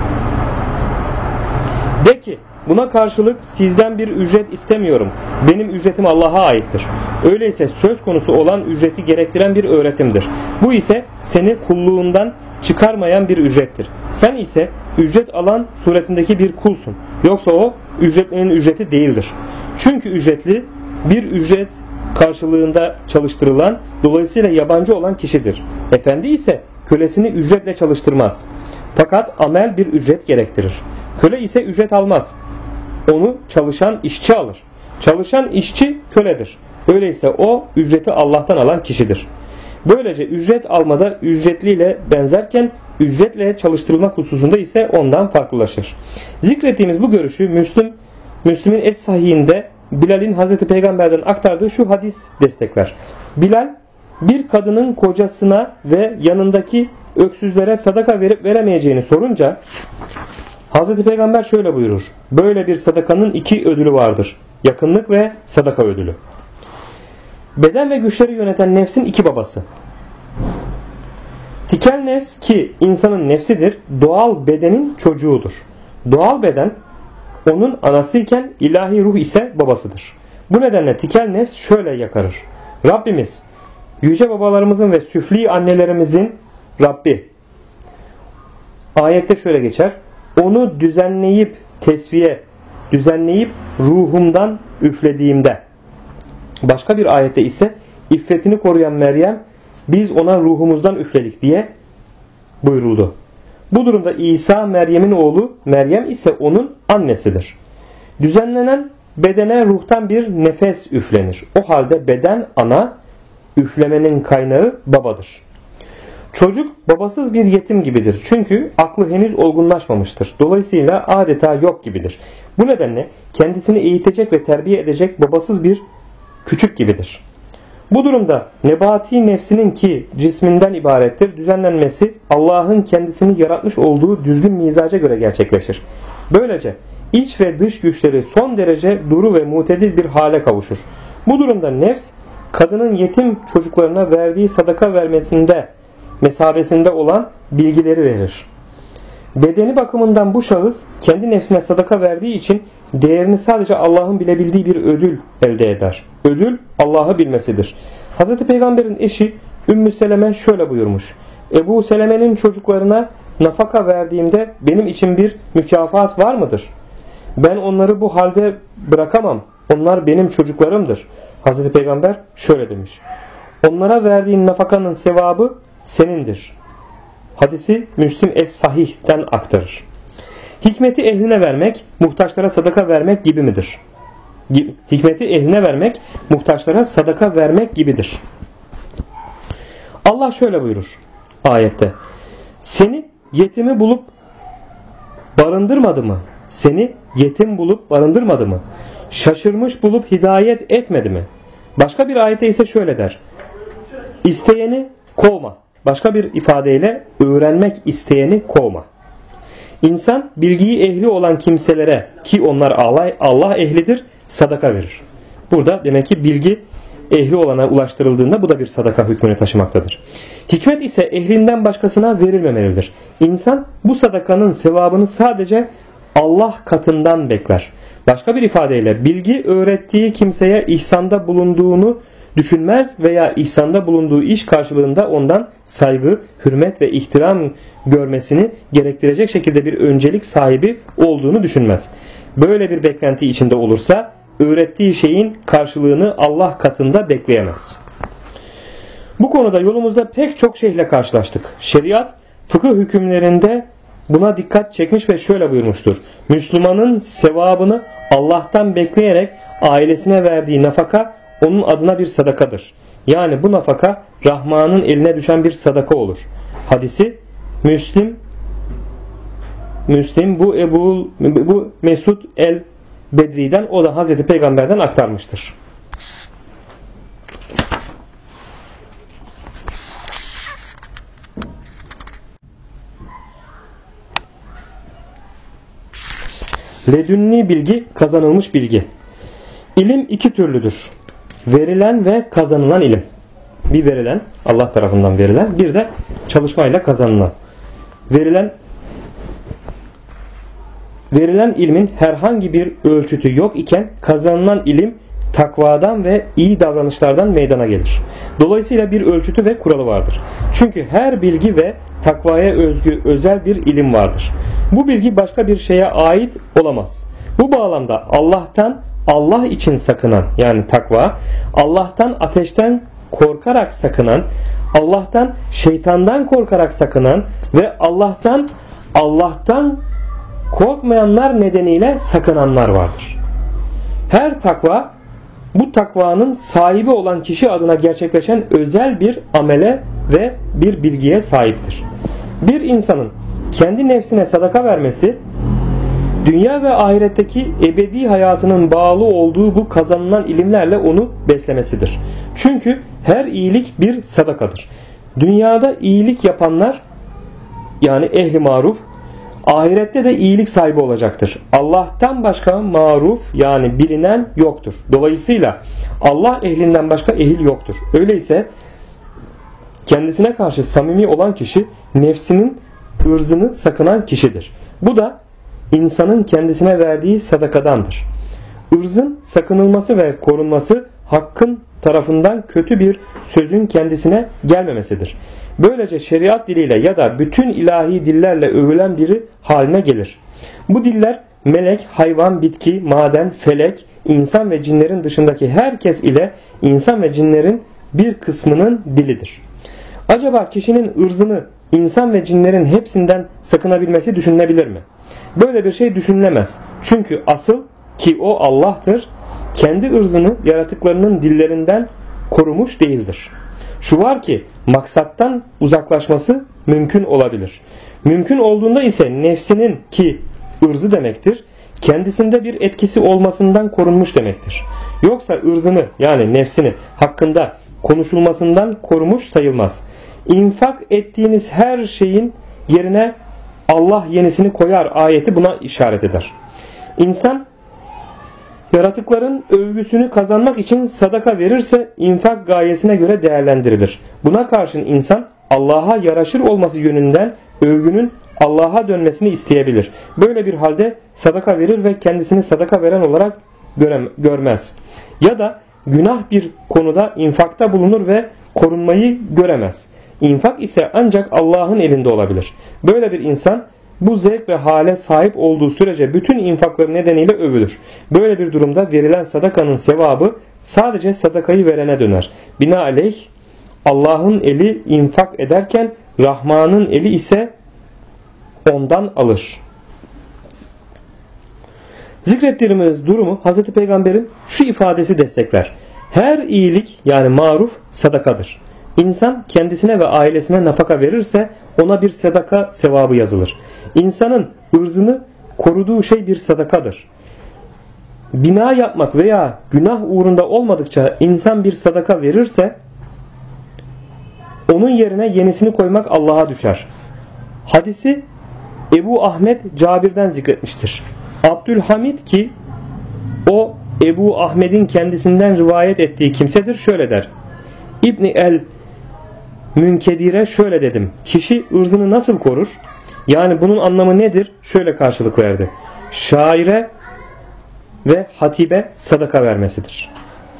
De ki, buna karşılık sizden bir ücret istemiyorum. Benim ücretim Allah'a aittir. Öyleyse söz konusu olan ücreti gerektiren bir öğretimdir. Bu ise seni kulluğundan çıkarmayan bir ücrettir. Sen ise ücret alan suretindeki bir kulsun. Yoksa o ücretlinin ücreti değildir. Çünkü ücretli bir ücret karşılığında çalıştırılan, dolayısıyla yabancı olan kişidir. Efendi ise kölesini ücretle çalıştırmaz. Fakat amel bir ücret gerektirir. Köle ise ücret almaz. Onu çalışan işçi alır. Çalışan işçi köledir. Öyleyse o ücreti Allah'tan alan kişidir. Böylece ücret almada ücretliyle benzerken ücretle çalıştırılmak hususunda ise ondan farklılaşır. Zikrettiğimiz bu görüşü Müslim'in Es-Sahih'inde Bilal'in Hazreti Peygamber'den aktardığı şu hadis destekler. Bilal bir kadının kocasına ve yanındaki öksüzlere sadaka verip veremeyeceğini sorunca Hazreti Peygamber şöyle buyurur. Böyle bir sadakanın iki ödülü vardır. Yakınlık ve sadaka ödülü. Beden ve güçleri yöneten nefsin iki babası. Tikel nefs ki insanın nefsidir, doğal bedenin çocuğudur. Doğal beden onun anasıyken ilahi ruh ise babasıdır. Bu nedenle tikel nefs şöyle yakarır. Rabbimiz, yüce babalarımızın ve süfli annelerimizin Rabbi. Ayette şöyle geçer. Onu düzenleyip ruhumdan üflediğimde. Başka bir ayette ise iffetini koruyan Meryem, biz ona ruhumuzdan üfledik diye buyuruldu. Bu durumda İsa Meryem'in oğlu, Meryem ise onun annesidir. Düzenlenen bedene ruhtan bir nefes üflenir. O halde beden ana, üflemenin kaynağı babadır. Çocuk babasız bir yetim gibidir. Çünkü aklı henüz olgunlaşmamıştır. Dolayısıyla adeta yok gibidir. Bu nedenle kendisini eğitecek ve terbiye edecek babasız bir küçük gibidir. Bu durumda nebati nefsinin ki cisminden ibarettir, düzenlenmesi Allah'ın kendisini yaratmış olduğu düzgün mizaca göre gerçekleşir. Böylece iç ve dış güçleri son derece duru ve mutedil bir hale kavuşur. Bu durumda nefs kadının yetim çocuklarına verdiği sadaka vermesinde mesabesinde olan bilgileri verir. Bedeni bakımından bu şahıs kendi nefsine sadaka verdiği için değerini sadece Allah'ın bilebildiği bir ödül elde eder. Ödül Allah'ı bilmesidir. Hz. Peygamber'in eşi Ümmü Seleme şöyle buyurmuş. Ebu Seleme'nin çocuklarına nafaka verdiğimde benim için bir mükafat var mıdır? Ben onları bu halde bırakamam. Onlar benim çocuklarımdır. Hz. Peygamber şöyle demiş. Onlara verdiğin nafakanın sevabı senindir. Hadisi Müslim Es-Sahih'ten aktarır. Hikmeti ehline vermek, muhtaçlara sadaka vermek gibi midir? Hikmeti ehline vermek, muhtaçlara sadaka vermek gibidir. Allah şöyle buyurur ayette. Seni yetimi bulup barındırmadı mı? Seni yetim bulup barındırmadı mı? Şaşırmış bulup hidayet etmedi mi? Başka bir ayette ise şöyle der. İsteyeni kovma. Başka bir ifadeyle öğrenmek isteyeni kovma. İnsan bilgiyi ehli olan kimselere ki onlar Allah ehlidir sadaka verir. Burada demek ki bilgi ehli olana ulaştırıldığında bu da bir sadaka hükmünü taşımaktadır. Hikmet ise ehlinden başkasına verilmemelidir. İnsan bu sadakanın sevabını sadece Allah katından bekler. Başka bir ifadeyle bilgi öğrettiği kimseye ihsanda bulunduğunu düşünmez veya ihsanda bulunduğu iş karşılığında ondan saygı, hürmet ve ihtiram görmesini gerektirecek şekilde bir öncelik sahibi olduğunu düşünmez. Böyle bir beklenti içinde olursa öğrettiği şeyin karşılığını Allah katında bekleyemez. Bu konuda yolumuzda pek çok şeyle karşılaştık. Şeriat, fıkıh hükümlerinde buna dikkat çekmiş ve şöyle buyurmuştur. Müslümanın sevabını Allah'tan bekleyerek ailesine verdiği nafaka onun adına bir sadakadır. Yani bu nafaka Rahman'ın eline düşen bir sadaka olur. Hadisi Müslim bu Mesud el-Bedri'den, o da Hazreti Peygamber'den aktarmıştır. Ledünni bilgi, kazanılmış bilgi. İlim iki türlüdür. Verilen ve kazanılan ilim. Bir verilen, Allah tarafından verilen, bir de çalışmayla kazanılan. Verilen ilmin herhangi bir ölçütü yok iken kazanılan ilim takvadan ve iyi davranışlardan meydana gelir. Dolayısıyla bir ölçütü ve kuralı vardır. Çünkü her bilgi ve takvaya özgü özel bir ilim vardır. Bu bilgi başka bir şeye ait olamaz. Bu bağlamda Allah'tan Allah için sakınan, yani takva, Allah'tan ateşten korkarak sakınan, Allah'tan şeytandan korkarak sakınan ve Allah'tan korkmayanlar nedeniyle sakınanlar vardır. Her takva, bu takvanın sahibi olan kişi adına gerçekleşen özel bir amele ve bir bilgiye sahiptir. Bir insanın kendi nefsine sadaka vermesi, dünya ve ahiretteki ebedi hayatının bağlı olduğu bu kazanılan ilimlerle onu beslemesidir. Çünkü her iyilik bir sadakadır. Dünyada iyilik yapanlar, yani ehli maruf, ahirette de iyilik sahibi olacaktır. Allah'tan başka maruf, yani bilinen yoktur. Dolayısıyla Allah ehlinden başka ehil yoktur. Öyleyse kendisine karşı samimi olan kişi nefsinin ırzını sakınan kişidir. Bu da insanın kendisine verdiği sadakadandır. Irzın sakınılması ve korunması hakkın tarafından kötü bir sözün kendisine gelmemesidir. Böylece şeriat diliyle ya da bütün ilahi dillerle övülen biri haline gelir. Bu diller melek, hayvan, bitki, maden, felek, insan ve cinlerin dışındaki herkes ile insan ve cinlerin bir kısmının dilidir. Acaba kişinin ırzını insan ve cinlerin hepsinden sakınabilmesi düşünülebilir mi? Böyle bir şey düşünülemez. Çünkü asıl ki o Allah'tır, kendi ırzını yaratıklarının dillerinden korumuş değildir. Şu var ki maksattan uzaklaşması mümkün olabilir. Mümkün olduğunda ise nefsinin, ki ırzı demektir, kendisinde bir etkisi olmasından korunmuş demektir. Yoksa ırzını, yani nefsini hakkında konuşulmasından korumuş sayılmaz. İnfak ettiğiniz her şeyin yerine Allah yenisini koyar ayeti buna işaret eder. İnsan yaratıkların övgüsünü kazanmak için sadaka verirse infak gayesine göre değerlendirilir. Buna karşın insan Allah'a yaraşır olması yönünden övgünün Allah'a dönmesini isteyebilir. Böyle bir halde sadaka verir ve kendisini sadaka veren olarak görmez. Ya da günah bir konuda infakta bulunur ve korunmayı göremez. İnfak ise ancak Allah'ın elinde olabilir. Böyle bir insan bu zevk ve hale sahip olduğu sürece bütün infakları nedeniyle övülür. Böyle bir durumda verilen sadakanın sevabı sadece sadakayı verene döner. Binaenaleyh Allah'ın eli infak ederken Rahman'ın eli ise ondan alır. Zikrettiğimiz durumu Hz. Peygamber'in şu ifadesi destekler. Her iyilik, yani maruf, sadakadır. İnsan kendisine ve ailesine nafaka verirse ona bir sadaka sevabı yazılır. İnsanın ırzını koruduğu şey bir sadakadır. Bina yapmak veya günah uğrunda olmadıkça insan bir sadaka verirse onun yerine yenisini koymak Allah'a düşer. Hadisi Ebu Ahmet Cabir'den zikretmiştir. Abdülhamid, ki o Ebu Ahmet'in kendisinden rivayet ettiği kimsedir, şöyle der. İbni el-Münkedir'e şöyle dedim. Kişi ırzını nasıl korur? Yani bunun anlamı nedir? Şöyle karşılık verdi. Şaire ve hatibe sadaka vermesidir.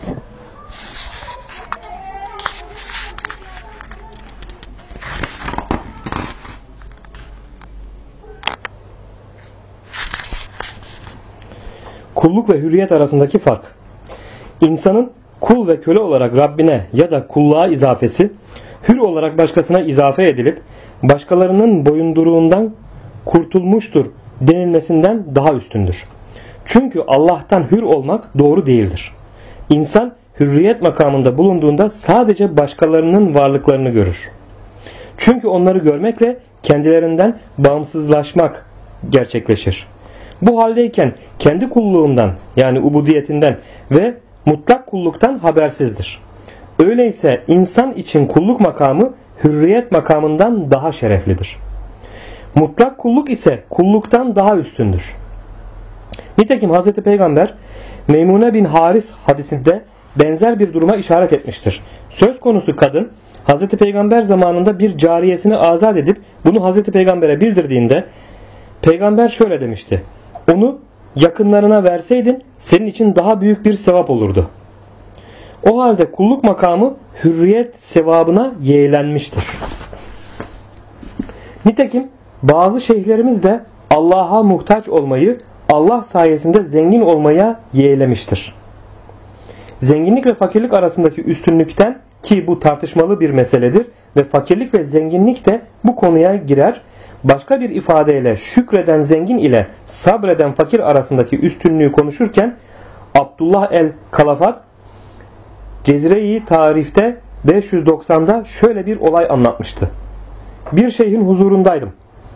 Kulluk ve hürriyet arasındaki fark. İnsanın kul ve köle olarak Rabbine ya da kulluğa izafesi, hür olarak başkasına izafe edilip başkalarının boyunduruğundan kurtulmuştur denilmesinden daha üstündür. Çünkü Allah'tan hür olmak doğru değildir. İnsan hürriyet makamında bulunduğunda sadece başkalarının varlıklarını görür. Çünkü onları görmekle kendilerinden bağımsızlaşmak gerçekleşir. Bu haldeyken kendi kulluğundan yani ubudiyetinden ve mutlak kulluktan habersizdir. Öyleyse insan için kulluk makamı hürriyet makamından daha şereflidir. Mutlak kulluk ise kulluktan daha üstündür. Nitekim Hz. Peygamber Meymune bin Haris hadisinde benzer bir duruma işaret etmiştir. Söz konusu kadın Hz. Peygamber zamanında bir cariyesini azat edip bunu Hz. Peygamber'e bildirdiğinde Peygamber şöyle demişti: onu yakınlarına verseydin senin için daha büyük bir sevap olurdu. O halde kulluk makamı hürriyet sevabına yeğlenmiştir. Nitekim bazı şeyhlerimiz de Allah'a muhtaç olmayı, Allah sayesinde zengin olmaya yeğlemiştir. Zenginlik ve fakirlik arasındaki üstünlükten, ki bu tartışmalı bir meseledir ve fakirlik ve zenginlik de bu konuya girer, başka bir ifadeyle şükreden zengin ile sabreden fakir arasındaki üstünlüğü konuşurken Abdullah el-Kalafat Cezire-i Tarif'te 590'da şöyle bir olay anlatmıştı. Bir şeyhin huzurundaydım.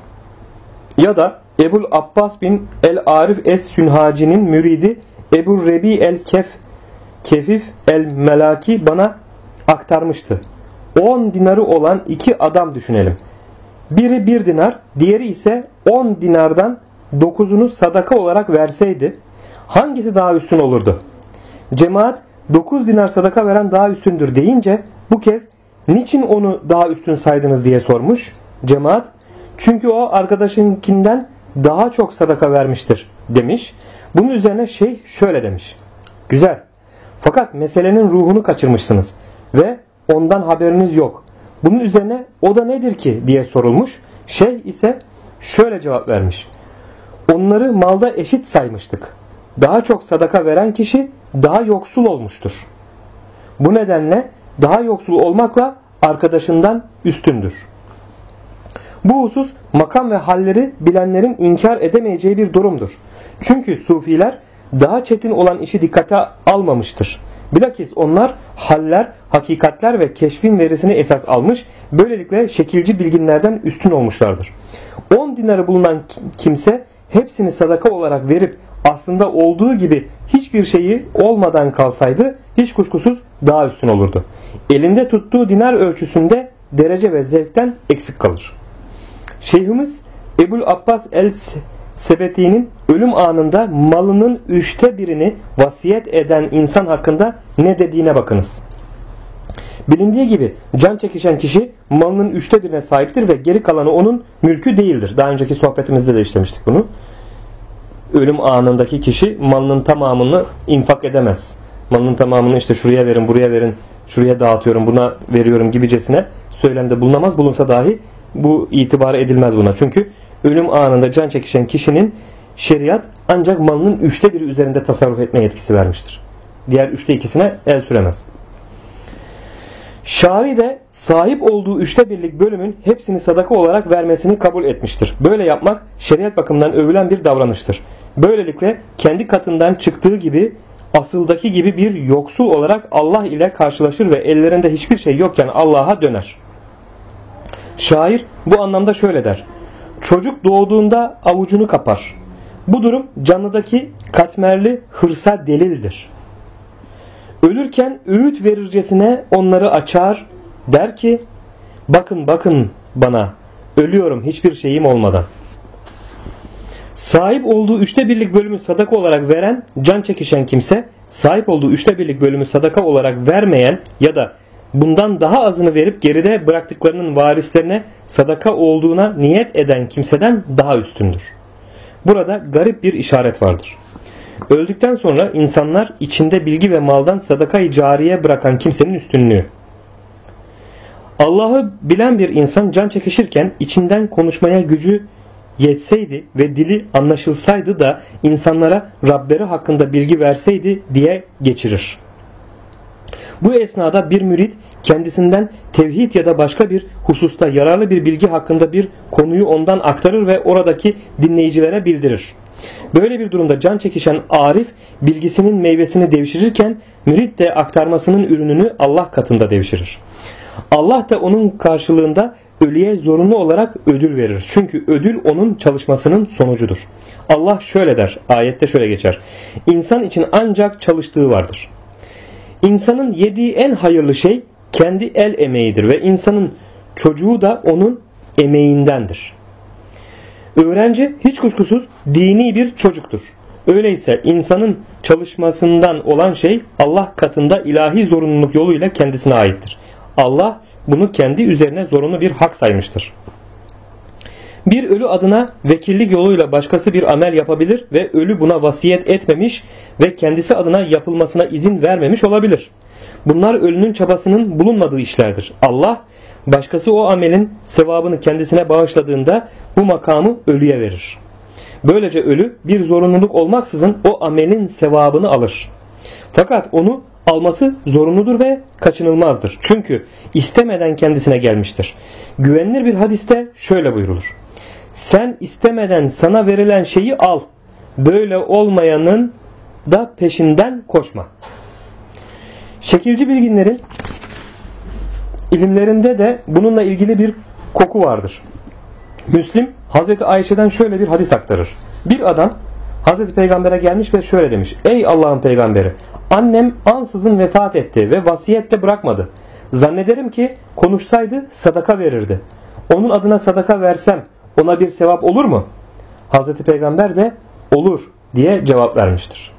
Ya da Ebul Abbas bin el-Arif es-Sünhaci'nin müridi Ebu Rebi el-Kefif el-Melaki bana aktarmıştı. 10 dinarı olan 2 adam düşünelim. Biri 1 dinar, diğeri ise 10 dinardan 9'unu sadaka olarak verseydi hangisi daha üstün olurdu? Cemaat 9 dinar sadaka veren daha üstündür deyince bu kez niçin onu daha üstün saydınız diye sormuş. Cemaat çünkü o arkadaşınkinden daha çok sadaka vermiştir demiş. Bunun üzerine şeyh şöyle demiş: güzel, fakat meselenin ruhunu kaçırmışsınız ve ondan haberiniz yok. Bunun üzerine o da nedir ki diye sorulmuş. Şeyh ise şöyle cevap vermiş: onları malda eşit saymıştık. Daha çok sadaka veren kişi daha yoksul olmuştur. Bu nedenle daha yoksul olmakla arkadaşından üstündür. Bu husus makam ve halleri bilenlerin inkar edemeyeceği bir durumdur. Çünkü sufiler daha çetin olan işi dikkate almamıştır. Bilakis onlar haller, hakikatler ve keşfin verisini esas almış, böylelikle şekilci bilginlerden üstün olmuşlardır. 10 dinarı bulunan kimse hepsini sadaka olarak verip aslında olduğu gibi hiçbir şeyi olmadan kalsaydı hiç kuşkusuz daha üstün olurdu. Elinde tuttuğu dinar ölçüsünde derece ve zevkten eksik kalır. Şeyhimiz Ebul Abbas el-Sebeti'nin ölüm anında malının 1/3'ünü vasiyet eden insan hakkında ne dediğine bakınız. Bilindiği gibi can çekişen kişi malının 1/3'üne sahiptir ve geri kalanı onun mülkü değildir. Daha önceki sohbetimizde de işlemiştik bunu. Ölüm anındaki kişi malının tamamını infak edemez. Malının tamamını işte şuraya verin, buraya verin, şuraya dağıtıyorum, buna veriyorum gibicesine söylemde bulunamaz. Bulunsa dahi bu itibar edilmez buna. Çünkü ölüm anında can çekişen kişinin şeriat ancak malının 1/3 üzerinde tasarruf etme yetkisi vermiştir. Diğer 2/3'üne el süremez. Şari de sahip olduğu 1/3'lik bölümün hepsini sadaka olarak vermesini kabul etmiştir. Böyle yapmak şeriat bakımından övülen bir davranıştır. Böylelikle kendi katından çıktığı gibi asıldaki gibi bir yoksul olarak Allah ile karşılaşır ve ellerinde hiçbir şey yokken Allah'a döner. Şair bu anlamda şöyle der: çocuk doğduğunda avucunu kapar. Bu durum canlıdaki katmerli hırsa delildir. Ölürken öğüt verircesine onları açar, der ki bakın bakın bana, ölüyorum hiçbir şeyim olmadan. Sahip olduğu 1/3'lik bölümü sadaka olarak veren, can çekişen kimse, sahip olduğu 1/3'lik bölümü sadaka olarak vermeyen ya da bundan daha azını verip geride bıraktıklarının varislerine sadaka olduğuna niyet eden kimseden daha üstündür. Burada garip bir işaret vardır. Öldükten sonra insanlar içinde bilgi ve maldan sadaka-i cariye bırakan kimsenin üstünlüğü. Allah'ı bilen bir insan can çekişirken içinden konuşmaya gücü yetseydi ve dili anlaşılsaydı da insanlara Rableri hakkında bilgi verseydi diye geçirir. Bu esnada bir mürit kendisinden tevhid ya da başka bir hususta yararlı bir bilgi hakkında bir konuyu ondan aktarır ve oradaki dinleyicilere bildirir. Böyle bir durumda can çekişen arif bilgisinin meyvesini devşirirken mürit de aktarmasının ürününü Allah katında devşirir. Allah da onun karşılığında ölüye zorunlu olarak ödül verir. Çünkü ödül onun çalışmasının sonucudur. Allah şöyle der, ayette şöyle geçer. İnsan için ancak çalıştığı vardır. İnsanın yediği en hayırlı şey kendi el emeğidir ve insanın çocuğu da onun emeğindendir. Öğrenci hiç kuşkusuz dini bir çocuktur. Öyleyse insanın çalışmasından olan şey Allah katında ilahi zorunluluk yoluyla kendisine aittir. Allah bunu kendi üzerine zorunlu bir hak saymıştır. Bir ölü adına vekillik yoluyla başkası bir amel yapabilir ve ölü buna vasiyet etmemiş ve kendisi adına yapılmasına izin vermemiş olabilir. Bunlar ölünün çabasının bulunmadığı işlerdir. Allah başkası o amelin sevabını kendisine bağışladığında bu makamı ölüye verir. Böylece ölü bir zorunluluk olmaksızın o amelin sevabını alır. Fakat onu alması zorunludur ve kaçınılmazdır. Çünkü istemeden kendisine gelmiştir. Güvenilir bir hadiste şöyle buyrulur. Sen istemeden sana verilen şeyi al. Böyle olmayanın da peşinden koşma. Şekilci bilginlerin ilimlerinde de bununla ilgili bir koku vardır. Müslim Hazreti Ayşe'den şöyle bir hadis aktarır. Bir adam Hazreti Peygamber'e gelmiş ve şöyle demiş. Ey Allah'ın peygamberi, annem ansızın vefat etti ve vasiyette bırakmadı. Zannederim ki konuşsaydı sadaka verirdi. Onun adına sadaka versem ona bir sevap olur mu? Hazreti Peygamber de olur diye cevap vermiştir.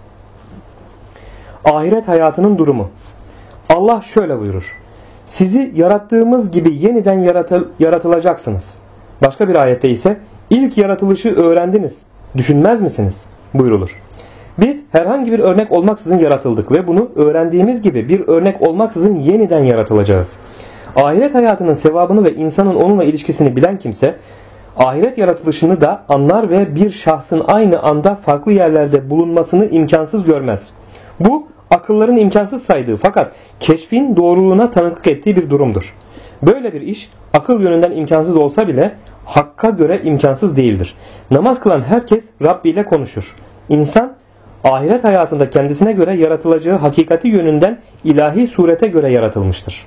Ahiret hayatının durumu. Allah şöyle buyurur. Sizi yarattığımız gibi yeniden yaratılacaksınız. Başka bir ayette ise ilk yaratılışı öğrendiniz. Düşünmez misiniz? Buyrulur. Biz herhangi bir örnek olmaksızın yaratıldık ve bunu öğrendiğimiz gibi bir örnek olmaksızın yeniden yaratılacağız. Ahiret hayatının sevabını ve insanın onunla ilişkisini bilen kimse ahiret yaratılışını da anlar ve bir şahsın aynı anda farklı yerlerde bulunmasını imkansız görmez. Bu akılların imkansız saydığı fakat keşfin doğruluğuna tanıklık ettiği bir durumdur. Böyle bir iş akıl yönünden imkansız olsa bile Hakk'a göre imkansız değildir. Namaz kılan herkes Rabbi ile konuşur. İnsan ahiret hayatında kendisine göre yaratılacağı hakikati yönünden ilahi surete göre yaratılmıştır.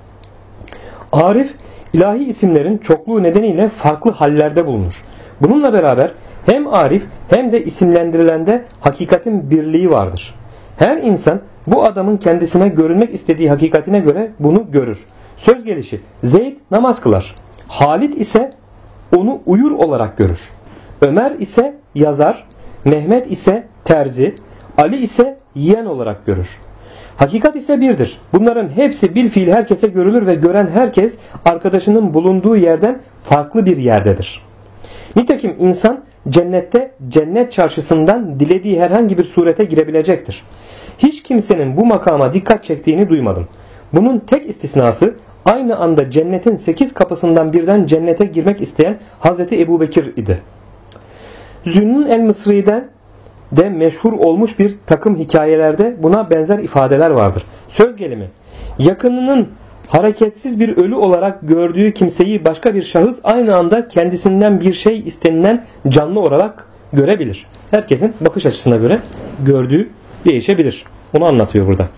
Arif, ilahi isimlerin çokluğu nedeniyle farklı hallerde bulunur. Bununla beraber hem arif hem de isimlendirilende hakikatin birliği vardır. Her insan bu adamın kendisine görünmek istediği hakikatine göre bunu görür. Söz gelişi Zeyd namaz kılar. Halid ise onu uyur olarak görür. Ömer ise yazar, Mehmet ise terzi, Ali ise yiyen olarak görür. Hakikat ise birdir. Bunların hepsi bilfiil herkese görülür ve gören herkes arkadaşının bulunduğu yerden farklı bir yerdedir. Nitekim insan cennette cennet çarşısından dilediği herhangi bir surete girebilecektir. Hiç kimsenin bu makama dikkat çektiğini duymadım. Bunun tek istisnası aynı anda cennetin 8 kapısından birden cennete girmek isteyen Hazreti Ebubekir idi. Zünnun el-Mısri'den de meşhur olmuş bir takım hikayelerde buna benzer ifadeler vardır. Söz gelimi, yakınının hareketsiz bir ölü olarak gördüğü kimseyi başka bir şahıs aynı anda kendisinden bir şey istenilen canlı olarak görebilir. Herkesin bakış açısına göre gördüğü değişebilir. Onu anlatıyor burada.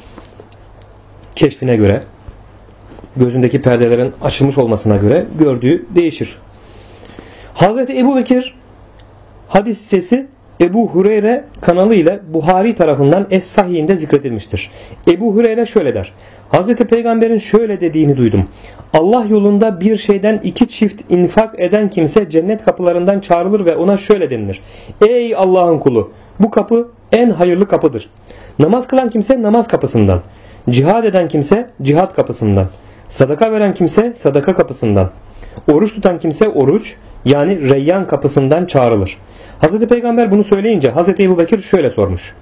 Keşfine göre, gözündeki perdelerin açılmış olmasına göre gördüğü değişir. Hazreti Ebubekir hadisesi Ebu Hureyre kanalı ile Buhari tarafından Es-Sahih'inde zikredilmiştir. Ebu Hureyre şöyle der. Hazreti Peygamber'in şöyle dediğini duydum. Allah yolunda bir şeyden 2 çift infak eden kimse cennet kapılarından çağrılır ve ona şöyle denilir. Ey Allah'ın kulu! Bu kapı en hayırlı kapıdır. Namaz kılan kimse namaz kapısından. Cihad eden kimse cihat kapısından. Sadaka veren kimse sadaka kapısından. Oruç tutan kimse oruç yani Reyyan kapısından çağrılır. Hazreti Peygamber bunu söyleyince Hazreti Ebubekir şöyle sormuş.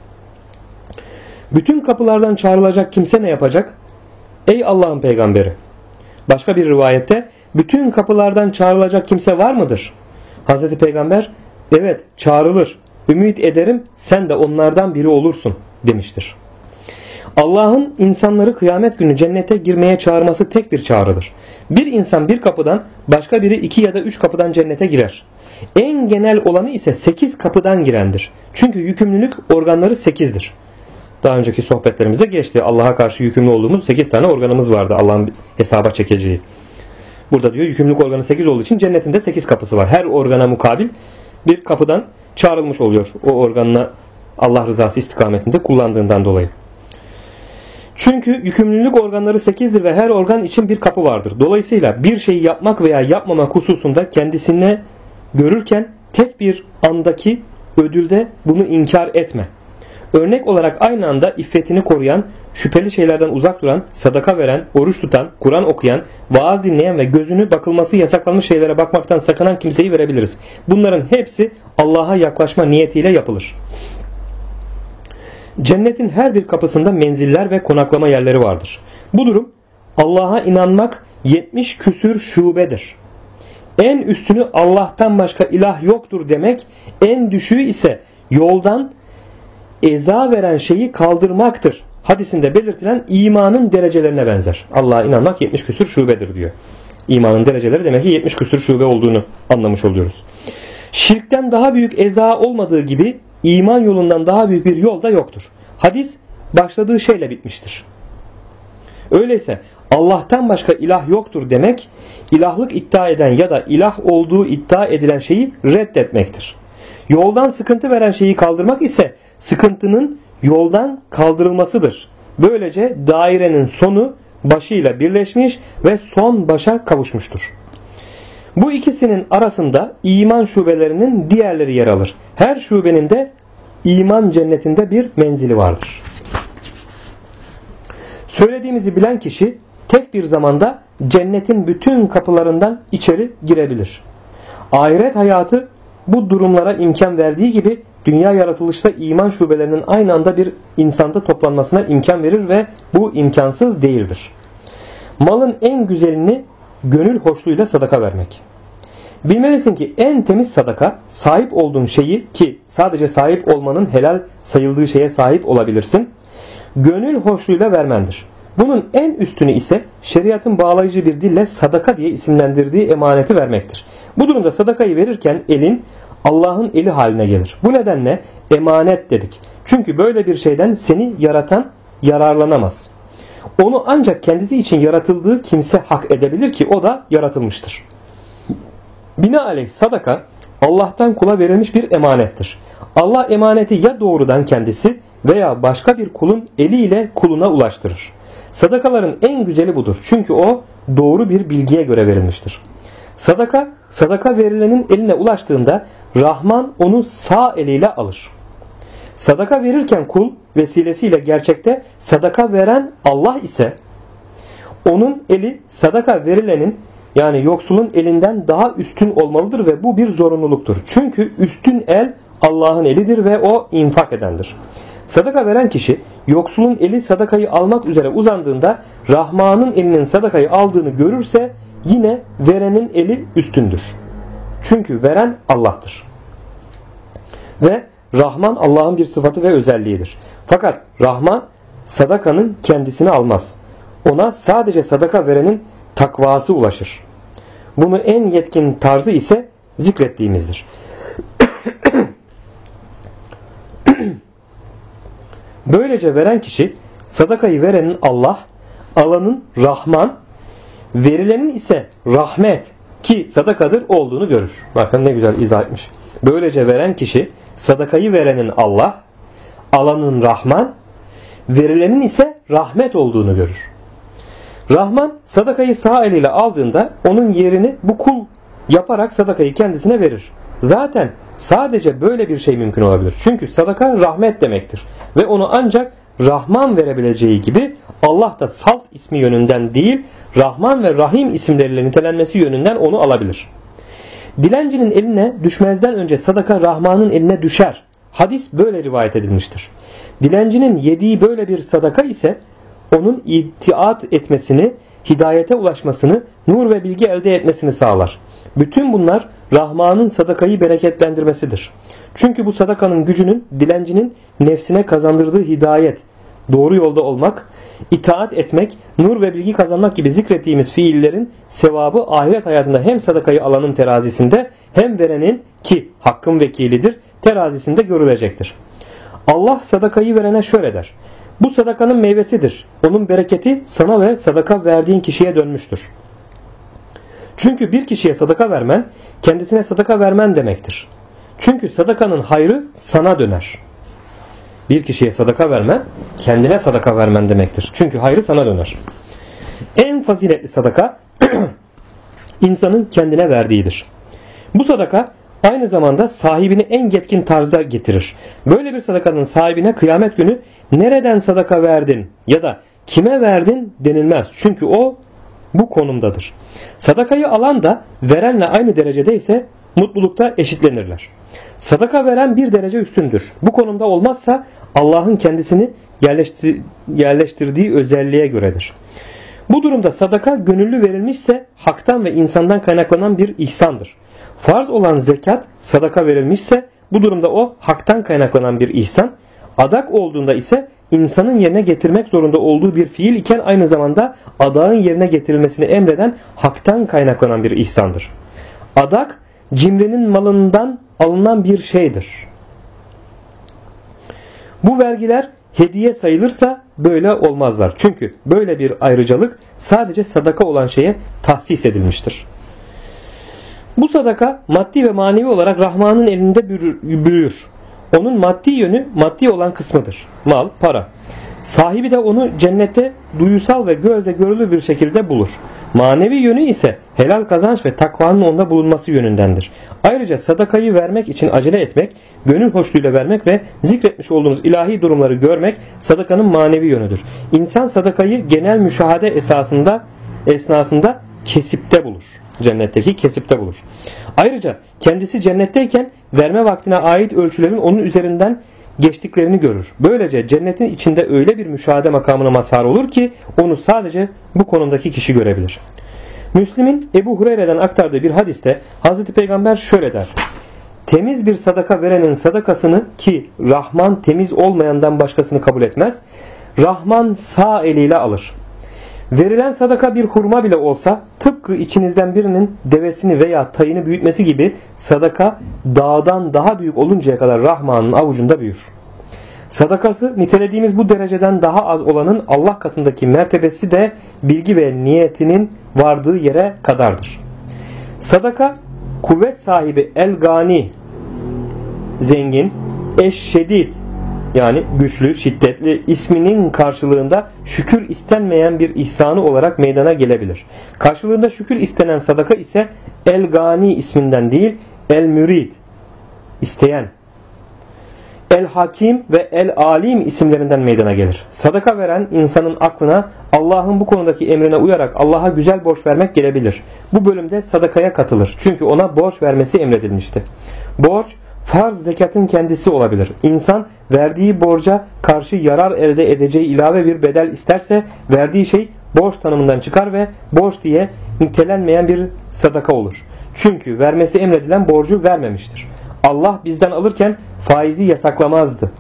Bütün kapılardan çağrılacak kimse ne yapacak? Ey Allah'ın peygamberi! Başka bir rivayette bütün kapılardan çağrılacak kimse var mıdır? Hazreti Peygamber evet çağrılır. Ümit ederim sen de onlardan biri olursun demiştir. Allah'ın insanları kıyamet günü cennete girmeye çağırması tek bir çağrıdır. Bir insan bir kapıdan, başka biri 2 ya da 3 kapıdan cennete girer. En genel olanı ise 8 kapıdan girendir. Çünkü yükümlülük organları 8'dir. Daha önceki sohbetlerimizde geçti. Allah'a karşı yükümlü olduğumuz 8 tane organımız vardı. Allah'ın hesaba çekeceği. Burada diyor yükümlülük organı 8 olduğu için cennetin de 8 kapısı var. Her organa mukabil bir kapıdan çağrılmış oluyor. O organına Allah rızası istikametinde kullandığından dolayı. Çünkü yükümlülük organları 8'dir ve her organ için bir kapı vardır. Dolayısıyla bir şeyi yapmak veya yapmamak hususunda kendisine görürken tek bir andaki ödülde bunu inkar etme. Örnek olarak aynı anda iffetini koruyan, şüpheli şeylerden uzak duran, sadaka veren, oruç tutan, Kur'an okuyan, vaaz dinleyen ve gözünü bakılması yasaklanmış şeylere bakmaktan sakınan kimseyi verebiliriz. Bunların hepsi Allah'a yaklaşma niyetiyle yapılır. Cennetin her bir kapısında menziller ve konaklama yerleri vardır. Bu durum Allah'a inanmak 70 küsür şubedir. En üstünü Allah'tan başka ilah yoktur demek, en düşüğü ise yoldan eza veren şeyi kaldırmaktır. Hadisinde belirtilen imanın derecelerine benzer. Allah'a inanmak 70 küsür şubedir diyor. İmanın dereceleri demek ki 70 küsür şube olduğunu anlamış oluyoruz. Şirkten daha büyük eza olmadığı gibi iman yolundan daha büyük bir yol da yoktur. Hadis başladığı şeyle bitmiştir. Öyleyse Allah'tan başka ilah yoktur demek, ilahlık iddia eden ya da ilah olduğu iddia edilen şeyi reddetmektir. Yoldan sıkıntı veren şeyi kaldırmak ise sıkıntının yoldan kaldırılmasıdır. Böylece dairenin sonu başıyla birleşmiş ve son başa kavuşmuştur. Bu ikisinin arasında iman şubelerinin diğerleri yer alır. Her şubenin de iman cennetinde bir menzili vardır. Söylediğimizi bilen kişi tek bir zamanda cennetin bütün kapılarından içeri girebilir. Ahiret hayatı bu durumlara imkan verdiği gibi dünya yaratılışta iman şubelerinin aynı anda bir insanda toplanmasına imkan verir ve bu imkansız değildir. Malın en güzelini gönül hoşluğuyla sadaka vermek. Bilmelisin ki en temiz sadaka sahip olduğun şeyi, ki sadece sahip olmanın helal sayıldığı şeye sahip olabilirsin, gönül hoşluğuyla vermendir. Bunun en üstünü ise şeriatın bağlayıcı bir dille sadaka diye isimlendirdiği emaneti vermektir. Bu durumda sadakayı verirken elin Allah'ın eli haline gelir. Bu nedenle emanet dedik. Çünkü böyle bir şeyden seni yaratan yararlanamaz. Onu ancak kendisi için yaratıldığı kimse hak edebilir ki o da yaratılmıştır. Binaenaleyh sadaka Allah'tan kula verilmiş bir emanettir. Allah emaneti ya doğrudan kendisi veya başka bir kulun eliyle kuluna ulaştırır. Sadakaların en güzeli budur. Çünkü o doğru bir bilgiye göre verilmiştir. Sadaka verilenin eline ulaştığında Rahman onu sağ eliyle alır. Sadaka verirken kul vesilesiyle gerçekte sadaka veren Allah ise onun eli sadaka verilenin yani yoksulun elinden daha üstün olmalıdır ve bu bir zorunluluktur. Çünkü üstün el Allah'ın elidir ve o infak edendir. Sadaka veren kişi yoksulun eli sadakayı almak üzere uzandığında Rahman'ın elinin sadakayı aldığını görürse yine verenin eli üstündür. Çünkü veren Allah'tır. Ve Rahman Allah'ın bir sıfatı ve özelliğidir. Fakat Rahman sadakanın kendisini almaz. Ona sadece sadaka verenin takvası ulaşır. Bunu en yetkin tarzı ise zikrettiğimizdir. Böylece veren kişi sadakayı verenin Allah, alanın Rahman, verilenin ise rahmet ki sadakadır olduğunu görür. Bakın ne güzel izah etmiş. Böylece veren kişi sadakayı verenin Allah, alanın Rahman, verilenin ise rahmet olduğunu görür. Rahman sadakayı sağ eliyle aldığında onun yerini bu kul yaparak sadakayı kendisine verir. Zaten sadece böyle bir şey mümkün olabilir. Çünkü sadaka rahmet demektir. Ve onu ancak Rahman verebileceği gibi Allah da Salt ismi yönünden değil, Rahman ve Rahim isimleriyle nitelenmesi yönünden onu alabilir. Dilencinin eline düşmezden önce sadaka Rahman'ın eline düşer. Hadis böyle rivayet edilmiştir. Dilencinin yediği böyle bir sadaka ise onun itaat etmesini, hidayete ulaşmasını, nur ve bilgi elde etmesini sağlar. Bütün bunlar Rahman'ın sadakayı bereketlendirmesidir. Çünkü bu sadakanın gücünün dilencinin nefsine kazandırdığı hidayet, doğru yolda olmak, itaat etmek, nur ve bilgi kazanmak gibi zikrettiğimiz fiillerin sevabı ahiret hayatında hem sadakayı alanın terazisinde hem verenin, ki hakkın vekilidir, terazisinde görülecektir. Allah sadakayı verene şöyle der: bu sadakanın meyvesidir. Onun bereketi sana ve sadaka verdiğin kişiye dönmüştür. Çünkü bir kişiye sadaka vermen, kendisine sadaka vermen demektir. Çünkü sadakanın hayrı sana döner. Bir kişiye sadaka vermen, kendine sadaka vermen demektir. Çünkü hayrı sana döner. En faziletli sadaka, insanın kendine verdiğidir. Bu sadaka aynı zamanda sahibini en yetkin tarzda getirir. Böyle bir sadakanın sahibine kıyamet günü nereden sadaka verdin ya da kime verdin denilmez. Çünkü o bu konumdadır. Sadakayı alan da verenle aynı derecede ise mutlulukta eşitlenirler. Sadaka veren bir derece üstündür. Bu konumda olmazsa Allah'ın kendisini yerleştirdiği özelliğe göredir. Bu durumda sadaka gönüllü verilmişse haktan ve insandan kaynaklanan bir ihsandır. Farz olan zekat sadaka verilmişse bu durumda o haktan kaynaklanan bir ihsan, adak olduğunda ise insanın yerine getirmek zorunda olduğu bir fiil iken aynı zamanda adağın yerine getirilmesini emreden haktan kaynaklanan bir ihsandır. Adak cimrinin malından alınan bir şeydir. Bu vergiler hediye sayılırsa böyle olmazlar. Çünkü böyle bir ayrıcalık sadece sadaka olan şeye tahsis edilmiştir. Bu sadaka maddi ve manevi olarak Rahman'ın elinde büyür. Onun maddi yönü maddi olan kısmıdır. Mal, para. Sahibi de onu cennette duyusal ve gözle görülür bir şekilde bulur. Manevi yönü ise helal kazanç ve takvanın onda bulunması yönündendir. Ayrıca sadakayı vermek için acele etmek, gönül hoşluğuyla vermek ve zikretmiş olduğunuz ilahi durumları görmek sadakanın manevi yönüdür. İnsan sadakayı genel müşahede esnasında kesipte bulur. Cennetteki kesipte bulur. Ayrıca kendisi cennetteyken verme vaktine ait ölçülerin onun üzerinden geçtiklerini görür. Böylece cennetin içinde öyle bir müşahede makamına mazhar olur ki onu sadece bu konumdaki kişi görebilir. Müslim'in Ebu Hureyre'den aktardığı bir hadiste Hazreti Peygamber şöyle der: temiz bir sadaka verenin sadakasını, ki Rahman temiz olmayandan başkasını kabul etmez, Rahman sağ eliyle alır. Verilen sadaka bir hurma bile olsa tıpkı içinizden birinin devesini veya tayını büyütmesi gibi sadaka dağdan daha büyük oluncaya kadar Rahman'ın avucunda büyür. Sadakası nitelediğimiz bu dereceden daha az olanın Allah katındaki mertebesi de bilgi ve niyetinin vardığı yere kadardır. Sadaka kuvvet sahibi el-gani, zengin, eş-şedid, yani güçlü, şiddetli isminin karşılığında şükür istenmeyen bir ihsanı olarak meydana gelebilir. Karşılığında şükür istenen sadaka ise el-gani isminden değil, el-mürid, isteyen, el-hakim ve el-alim isimlerinden meydana gelir. Sadaka veren insanın aklına Allah'ın bu konudaki emrine uyarak Allah'a güzel borç vermek gelebilir. Bu bölümde sadakaya katılır. Çünkü ona borç vermesi emredilmişti. Borç, farz zekatın kendisi olabilir. İnsan verdiği borca karşı yarar elde edeceği ilave bir bedel isterse verdiği şey borç tanımından çıkar ve borç diye nitelenmeyen bir sadaka olur. Çünkü vermesi emredilen borcu vermemiştir. Allah bizden alırken faizi yasaklamazdı.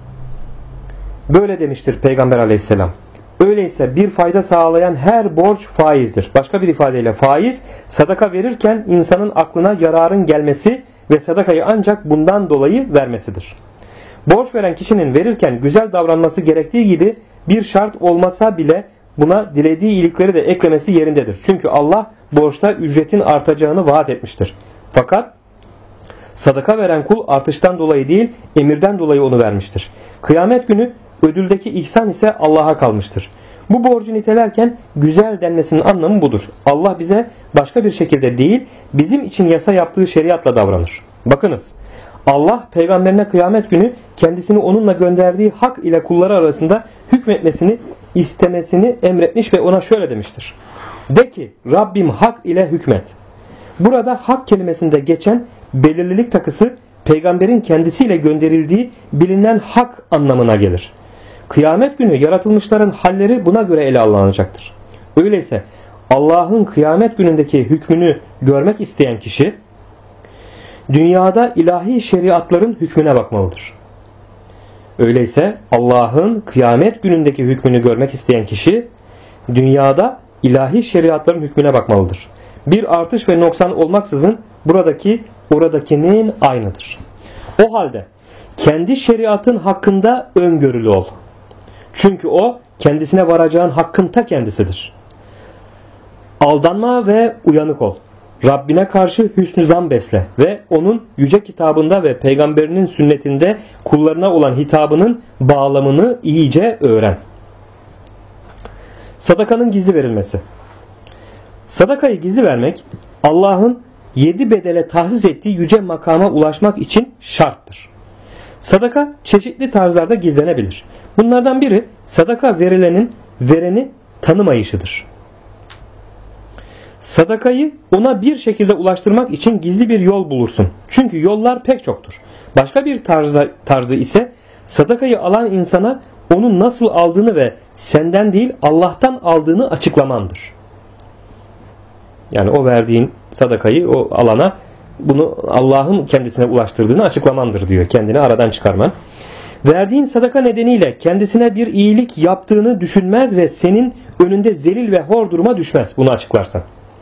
Böyle demiştir Peygamber aleyhisselam. Öyleyse bir fayda sağlayan her borç faizdir. Başka bir ifadeyle faiz, sadaka verirken insanın aklına yararın gelmesi ve sadakayı ancak bundan dolayı vermesidir. Borç veren kişinin verirken güzel davranması gerektiği gibi bir şart olmasa bile buna dilediği iyilikleri de eklemesi yerindedir. Çünkü Allah borçta ücretin artacağını vaat etmiştir. Fakat sadaka veren kul artıştan dolayı değil, emirden dolayı onu vermiştir. Kıyamet günü ödüldeki ihsan ise Allah'a kalmıştır. Bu borcu nitelerken güzel denmesinin anlamı budur. Allah bize başka bir şekilde değil, bizim için yasa yaptığı şeriatla davranır. Bakınız, Allah peygamberine kıyamet günü kendisini onunla gönderdiği hak ile kulları arasında hükmetmesini, istemesini emretmiş ve ona şöyle demiştir: de ki Rabbim hak ile hükmet. Burada hak kelimesinde geçen belirlilik takısı peygamberin kendisiyle gönderildiği bilinen hak anlamına gelir. Kıyamet günü yaratılmışların halleri buna göre ele alınacaktır. Öyleyse Allah'ın kıyamet günündeki hükmünü görmek isteyen kişi dünyada ilahi şeriatların hükmüne bakmalıdır. Öyleyse Allah'ın kıyamet günündeki hükmünü görmek isteyen kişi dünyada ilahi şeriatların hükmüne bakmalıdır. Bir artış ve noksan olmaksızın oradakinin aynıdır. O halde kendi şeriatın hakkında öngörülü ol. Çünkü o kendisine varacağın hakkın ta kendisidir. Aldanma ve uyanık ol. Rabbine karşı hüsnü zan besle ve onun yüce kitabında ve peygamberinin sünnetinde kullarına olan hitabının bağlamını iyice öğren. Sadakanın gizli verilmesi. Sadakayı gizli vermek Allah'ın 7 bedele tahsis ettiği yüce makama ulaşmak için şarttır. Sadaka çeşitli tarzlarda gizlenebilir. Bunlardan biri sadaka verilenin vereni tanımayışıdır. Sadakayı ona bir şekilde ulaştırmak için gizli bir yol bulursun. Çünkü yollar pek çoktur. Başka bir tarzı ise sadakayı alan insana onun nasıl aldığını ve senden değil Allah'tan aldığını açıklamandır. Yani o verdiğin sadakayı o alana bunu Allah'ın kendisine ulaştırdığını açıklamandır diyor. Kendini aradan çıkarman. Verdiğin sadaka nedeniyle kendisine bir iyilik yaptığını düşünmez ve senin önünde zelil ve hor duruma düşmez. Bunu açıklarsan.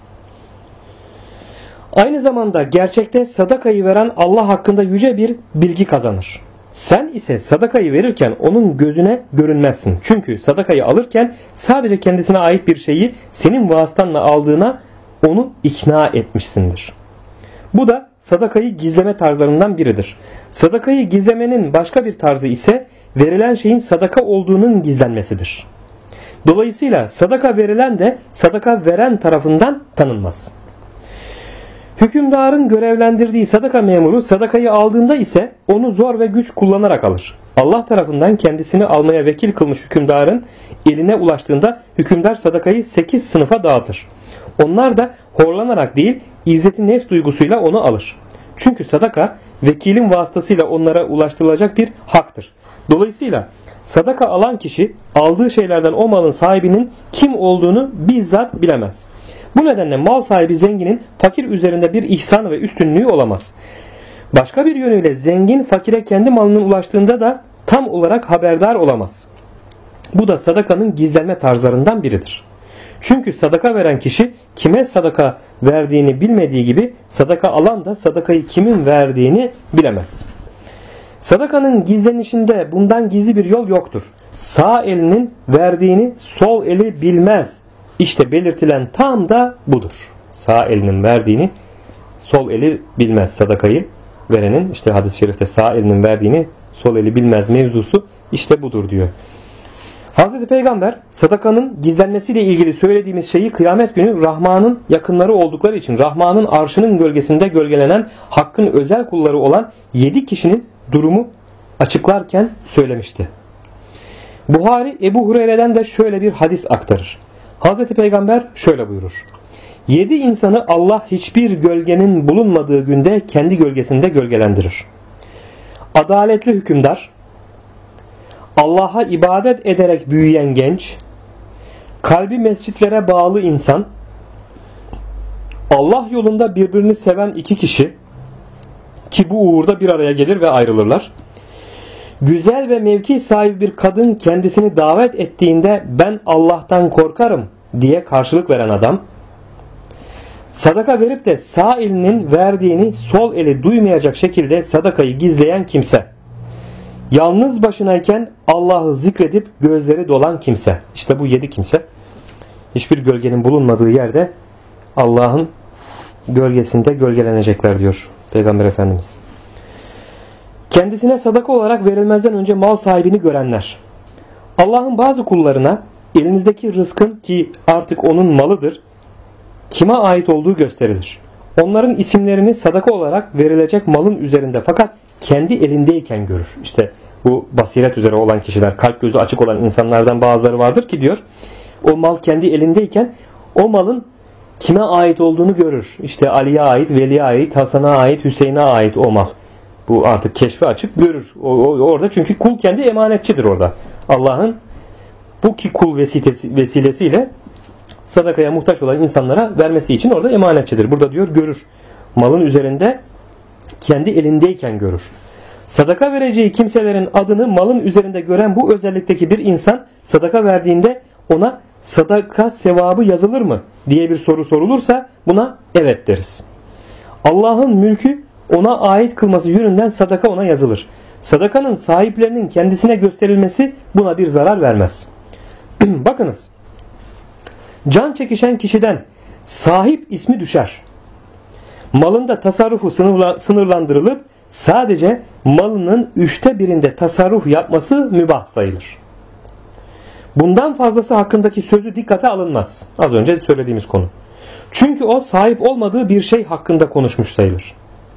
Aynı zamanda gerçekte sadakayı veren Allah hakkında yüce bir bilgi kazanır. Sen ise sadakayı verirken onun gözüne görünmezsin. Çünkü sadakayı alırken sadece kendisine ait bir şeyi senin vasıtanla aldığına onu ikna etmişsindir. Bu da sadakayı gizleme tarzlarından biridir. Sadakayı gizlemenin başka bir tarzı ise verilen şeyin sadaka olduğunun gizlenmesidir. Dolayısıyla sadaka verilen de sadaka veren tarafından tanınmaz. Hükümdarın görevlendirdiği sadaka memuru sadakayı aldığında ise onu zor ve güç kullanarak alır. Allah tarafından kendisini almaya vekil kılmış hükümdarın eline ulaştığında hükümdar sadakayı 8 sınıfa dağıtır. Onlar da horlanarak değil izzeti nefs duygusuyla onu alır. Çünkü sadaka vekilin vasıtasıyla onlara ulaştırılacak bir haktır. Dolayısıyla sadaka alan kişi aldığı şeylerden o malın sahibinin kim olduğunu bizzat bilemez. Bu nedenle mal sahibi zenginin fakir üzerinde bir ihsan ve üstünlüğü olamaz. Başka bir yönüyle zengin fakire kendi malının ulaştığında da tam olarak haberdar olamaz. Bu da sadakanın gizlenme tarzlarından biridir. Çünkü sadaka veren kişi kime sadaka verdiğini bilmediği gibi sadaka alan da sadakayı kimin verdiğini bilemez. Sadakanın gizlenişinde bundan gizli bir yol yoktur. Sağ elinin verdiğini sol eli bilmez. İşte belirtilen tam da budur. Sağ elinin verdiğini sol eli bilmez. Sadakayı verenin işte hadis-i şerifte sağ elinin verdiğini sol eli bilmez mevzusu işte budur diyor. Hazreti Peygamber sadakanın gizlenmesiyle ilgili söylediğimiz şeyi kıyamet günü Rahman'ın yakınları oldukları için Rahman'ın arşının gölgesinde gölgelenen Hakk'ın özel kulları olan 7 kişinin durumu açıklarken söylemişti. Buhari Ebu Hureyre'den de şöyle bir hadis aktarır. Hazreti Peygamber şöyle buyurur. 7 insanı Allah hiçbir gölgenin bulunmadığı günde kendi gölgesinde gölgelendirir. Adaletli hükümdar, Allah'a ibadet ederek büyüyen genç, kalbi mescitlere bağlı insan, Allah yolunda birbirini seven 2 kişi ki bu uğurda bir araya gelir ve ayrılırlar. Güzel ve mevki sahibi bir kadın kendisini davet ettiğinde ben Allah'tan korkarım diye karşılık veren adam, sadaka verip de sağ elinin verdiğini sol eli duymayacak şekilde sadakayı gizleyen kimse, yalnız başınayken Allah'ı zikredip gözleri dolan kimse. İşte bu 7 kimse hiçbir gölgenin bulunmadığı yerde Allah'ın gölgesinde gölgelenecekler diyor Peygamber Efendimiz. Kendisine sadaka olarak verilmezden önce mal sahibini görenler. Allah'ın bazı kullarına elinizdeki rızkın ki artık onun malıdır kime ait olduğu gösterilir. Onların isimlerini sadaka olarak verilecek malın üzerinde fakat kendi elindeyken görür. İşte bu basiret üzere olan kişiler, kalp gözü açık olan insanlardan bazıları vardır ki diyor o mal kendi elindeyken o malın kime ait olduğunu görür. İşte Ali'ye ait, Veli'ye ait, Hasan'a ait, Hüseyin'e ait o mal. Bu artık keşfe açık görür. Orada çünkü kul kendi emanetçidir orada. Allah'ın bu ki kul vesilesiyle sadakaya muhtaç olan insanlara vermesi için orada emanetçidir. Burada diyor görür. Malın üzerinde kendi elindeyken görür. Sadaka vereceği kimselerin adını malın üzerinde gören bu özellikteki bir insan sadaka verdiğinde ona sadaka sevabı yazılır mı diye bir soru sorulursa buna evet deriz. Allah'ın mülkü ona ait kılması yönünden sadaka ona yazılır. Sadakanın sahiplerinin kendisine gösterilmesi buna bir zarar vermez. Bakınız, can çekişen kişiden sahip ismi düşer. Malında tasarrufu sınırlandırılıp sadece malının 1/3'inde tasarruf yapması mübah sayılır. Bundan fazlası hakkındaki sözü dikkate alınmaz. Az önce söylediğimiz konu. Çünkü o sahip olmadığı bir şey hakkında konuşmuş sayılır.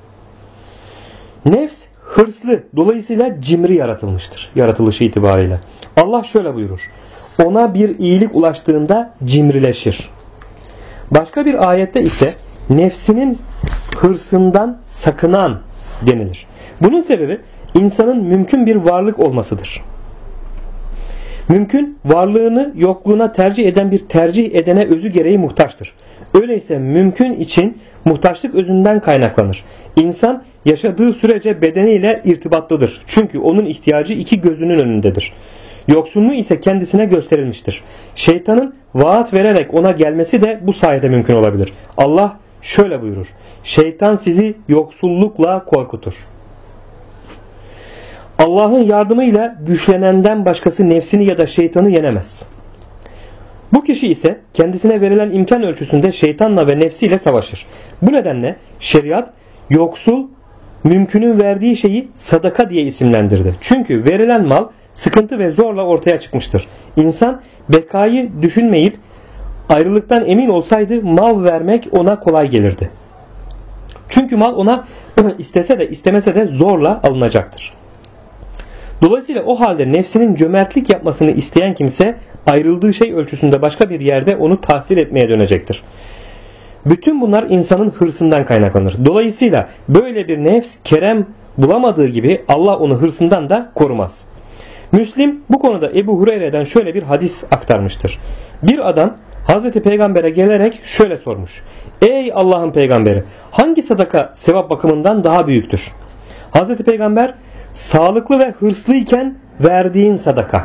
Nefs hırslı, dolayısıyla cimri yaratılmıştır. Yaratılışı itibarıyla. Allah şöyle buyurur. Ona bir iyilik ulaştığında cimrileşir. Başka bir ayette ise nefsinin hırsından sakınan denilir. Bunun sebebi insanın mümkün bir varlık olmasıdır. Mümkün varlığını yokluğuna tercih eden bir tercih edene özü gereği muhtaçtır. Öyleyse mümkün için muhtaçlık özünden kaynaklanır. İnsan yaşadığı sürece bedeniyle irtibatlıdır. Çünkü onun ihtiyacı iki gözünün önündedir. Yoksunluğu ise kendisine gösterilmiştir. Şeytanın vaat vererek ona gelmesi de bu sayede mümkün olabilir. Allah şöyle buyurur. Şeytan sizi yoksullukla korkutur. Allah'ın yardımıyla güçlenenden başkası nefsini ya da şeytanı yenemez. Bu kişi ise kendisine verilen imkan ölçüsünde şeytanla ve nefsiyle savaşır. Bu nedenle şeriat yoksul mümkünün verdiği şeyi sadaka diye isimlendirdi. Çünkü verilen mal sıkıntı ve zorla ortaya çıkmıştır. İnsan bekayı düşünmeyip ayrılıktan emin olsaydı mal vermek ona kolay gelirdi. Çünkü mal ona istese de istemese de zorla alınacaktır. Dolayısıyla o halde nefsinin cömertlik yapmasını isteyen kimse ayrıldığı şey ölçüsünde başka bir yerde onu tahsil etmeye dönecektir. Bütün bunlar insanın hırsından kaynaklanır. Dolayısıyla böyle bir nefs kerem bulamadığı gibi Allah onu hırsından da korumaz. Müslim bu konuda Ebu Hureyre'den şöyle bir hadis aktarmıştır. Bir adam Hazreti Peygamber'e gelerek şöyle sormuş. Ey Allah'ın peygamberi, hangi sadaka sevap bakımından daha büyüktür? Hazreti Peygamber sağlıklı ve hırslıyken verdiğin sadaka.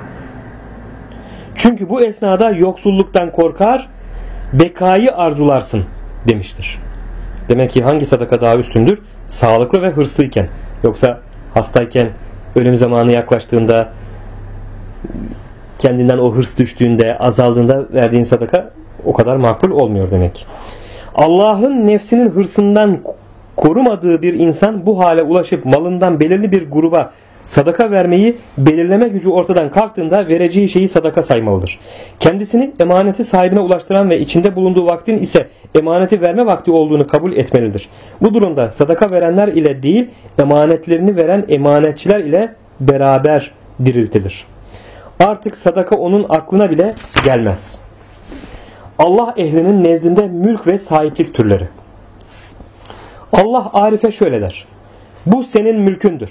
Çünkü bu esnada yoksulluktan korkar, bekayı arzularsın demiştir. Demek ki hangi sadaka daha üstündür? Sağlıklı ve hırslıyken. Yoksa hastayken, ölüm zamanı yaklaştığında, kendinden o hırs düştüğünde, azaldığında verdiğin sadaka o kadar makbul olmuyor demek. Allah'ın nefsinin hırsından korumadığı bir insan bu hale ulaşıp malından belirli bir gruba sadaka vermeyi belirleme gücü ortadan kalktığında vereceği şeyi sadaka saymalıdır. Kendisini emaneti sahibine ulaştıran ve içinde bulunduğu vaktin ise emaneti verme vakti olduğunu kabul etmelidir. Bu durumda sadaka verenler ile değil, emanetlerini veren emanetçiler ile beraber diriltilir. Artık sadaka onun aklına bile gelmez. Allah ehlinin nezdinde mülk ve sahiplik türleri. Allah Arif'e şöyle der. Bu senin mülkündür.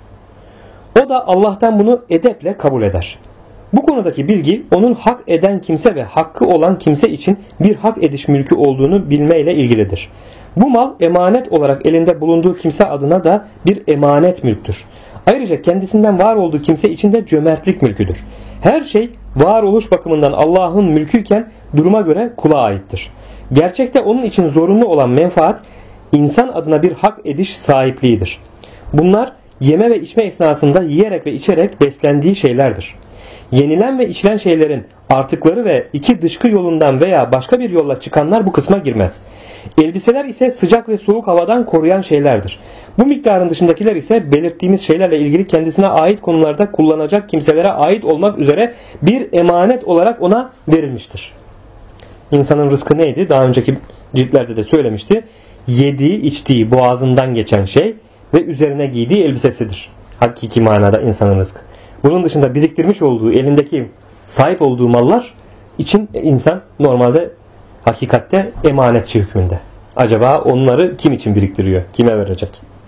O da Allah'tan bunu edeple kabul eder. Bu konudaki bilgi onun hak eden kimse ve hakkı olan kimse için bir hak ediş mülkü olduğunu bilmeyle ilgilidir. Bu mal emanet olarak elinde bulunduğu kimse adına da bir emanet mülktür. Ayrıca kendisinden var olduğu kimse için de cömertlik mülküdür. Her şey varoluş bakımından Allah'ın mülküyken duruma göre kula aittir. Gerçekte onun için zorunlu olan menfaat insan adına bir hak ediş sahipliğidir. Bunlar yeme ve içme esnasında yiyerek ve içerek beslendiği şeylerdir. Yenilen ve içilen şeylerin artıkları ve iki dışkı yolundan veya başka bir yolla çıkanlar bu kısma girmez. Elbiseler ise sıcak ve soğuk havadan koruyan şeylerdir. Bu miktarın dışındakiler ise belirttiğimiz şeylerle ilgili kendisine ait konularda kullanacak kimselere ait olmak üzere bir emanet olarak ona verilmiştir. İnsanın rızkı neydi? Daha önceki ciltlerde de söylemişti. Yediği, içtiği, boğazından geçen şey ve üzerine giydiği elbisesidir. Hakiki manada insanın rızkı. Bunun dışında biriktirmiş olduğu, elindeki sahip olduğu mallar için insan normalde hakikatte emanetçi hükmünde. Acaba onları kim için biriktiriyor? Kime verecek?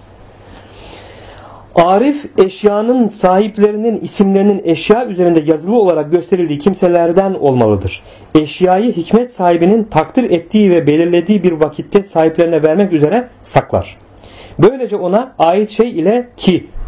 Arif, eşyanın sahiplerinin isimlerinin eşya üzerinde yazılı olarak gösterildiği kimselerden olmalıdır. Eşyayı hikmet sahibinin takdir ettiği ve belirlediği bir vakitte sahiplerine vermek üzere saklar. Böylece ona ait şey ile ki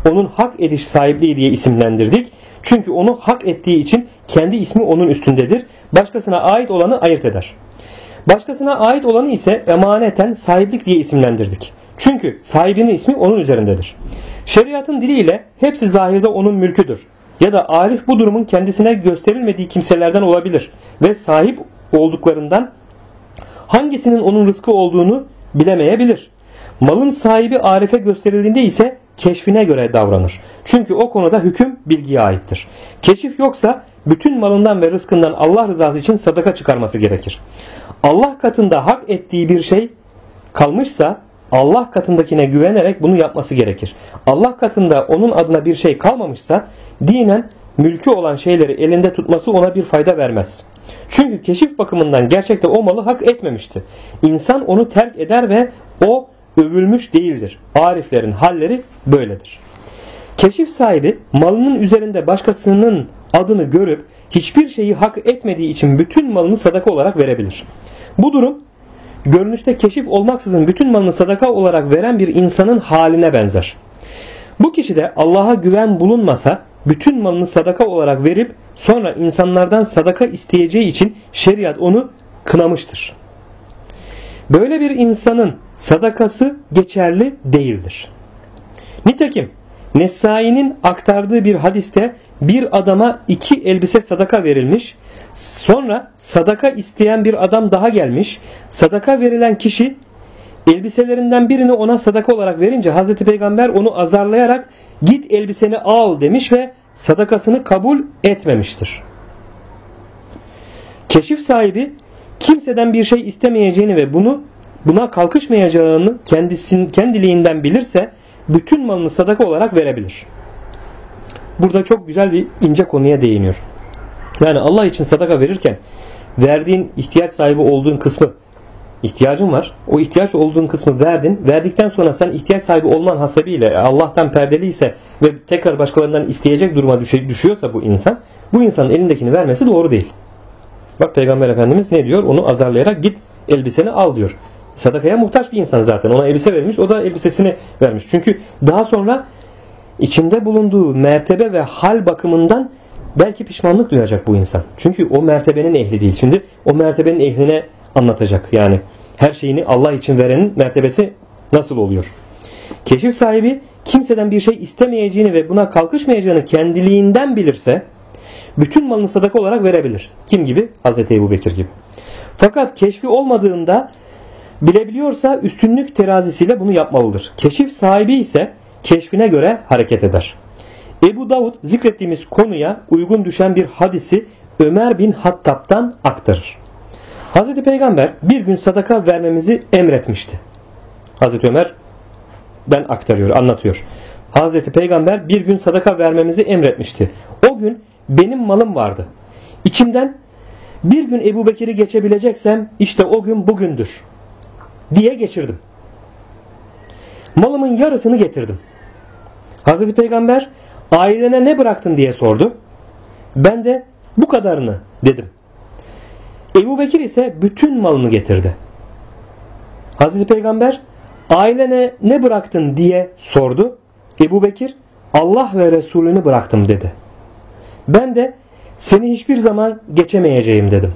onun hak ediş sahipliği diye isimlendirdik. Çünkü onu hak ettiği için kendi ismi onun üstündedir. Başkasına ait olanı ayırt eder. Başkasına ait olanı ise emaneten sahiplik diye isimlendirdik. Çünkü sahibinin ismi onun üzerindedir. Şeriatın diliyle hepsi zahirde onun mülküdür. Ya da arif bu durumun kendisine gösterilmediği kimselerden olabilir ve sahip olduklarından hangisinin onun rızkı olduğunu bilemeyebilir. Malın sahibi arife gösterildiğinde ise keşfine göre davranır. Çünkü o konuda hüküm bilgiye aittir. Keşif yoksa bütün malından ve rızkından Allah rızası için sadaka çıkarması gerekir. Allah katında hak ettiği bir şey kalmışsa Allah katındakine güvenerek bunu yapması gerekir. Allah katında onun adına bir şey kalmamışsa dinen mülkü olan şeyleri elinde tutması ona bir fayda vermez. Çünkü keşif bakımından gerçekte o malı hak etmemişti. İnsan onu terk eder ve o övülmüş değildir. Ariflerin halleri böyledir. Keşif sahibi malının üzerinde başkasının adını görüp hiçbir şeyi hak etmediği için bütün malını sadaka olarak verebilir. Bu durum görünüşte keşif olmaksızın bütün malını sadaka olarak veren bir insanın haline benzer. Bu kişi de Allah'a güven bulunmasa bütün malını sadaka olarak verip sonra insanlardan sadaka isteyeceği için şeriat onu kınamıştır. Böyle bir insanın sadakası geçerli değildir. Nitekim Nesai'nin aktardığı bir hadiste bir adama 2 elbise sadaka verilmiş. Sonra sadaka isteyen bir adam daha gelmiş. Sadaka verilen kişi elbiselerinden birini ona sadaka olarak verince Hazreti Peygamber onu azarlayarak git elbiseni al demiş ve sadakasını kabul etmemiştir. Keşif sahibi kimseden bir şey istemeyeceğini ve buna kalkışmayacağını kendiliğinden bilirse bütün malını sadaka olarak verebilir. Burada çok güzel bir ince konuya değiniyor. Yani Allah için sadaka verirken verdiğin ihtiyaç sahibi olduğun kısmı, ihtiyacın var. O ihtiyaç olduğun kısmı verdin. Verdikten sonra sen ihtiyaç sahibi olman hasebiyle Allah'tan perdeliyse ve tekrar başkalarından isteyecek duruma düşüyorsa bu insanın elindekini vermesi doğru değil. Bak Peygamber Efendimiz ne diyor? Onu azarlayarak git elbiseni al diyor. Sadakaya muhtaç bir insan zaten. Ona elbise vermiş, o da elbisesini vermiş. Çünkü daha sonra içinde bulunduğu mertebe ve hal bakımından belki pişmanlık duyacak bu insan. Çünkü o mertebenin ehli değil. Şimdi o mertebenin ehline anlatacak. Yani her şeyini Allah için verenin mertebesi nasıl oluyor? Keşif sahibi kimseden bir şey istemeyeceğini ve buna kalkışmayacağını kendiliğinden bilirse bütün malını sadaka olarak verebilir. Kim gibi? Hazreti Ebubekir gibi. Fakat keşfi olmadığında bilebiliyorsa üstünlük terazisiyle bunu yapmalıdır. Keşif sahibi ise keşfine göre hareket eder. Ebu Davud zikrettiğimiz konuya uygun düşen bir hadisi Ömer bin Hattab'dan aktarır. Hazreti Peygamber bir gün sadaka vermemizi emretmişti. Hazreti Ömer'den anlatıyor. Hazreti Peygamber bir gün sadaka vermemizi emretmişti. O gün benim malım vardı. İçimden bir gün Ebu Bekir'i geçebileceksem işte o gün bugündür diye geçirdim. Malımın yarısını getirdim. Hazreti Peygamber ailene ne bıraktın diye sordu. Ben de bu kadarını dedim. Ebu Bekir ise bütün malını getirdi. Hazreti Peygamber ailene ne bıraktın diye sordu. Ebu Bekir Allah ve Resulünü bıraktım dedi. Ben de seni hiçbir zaman geçemeyeceğim dedim.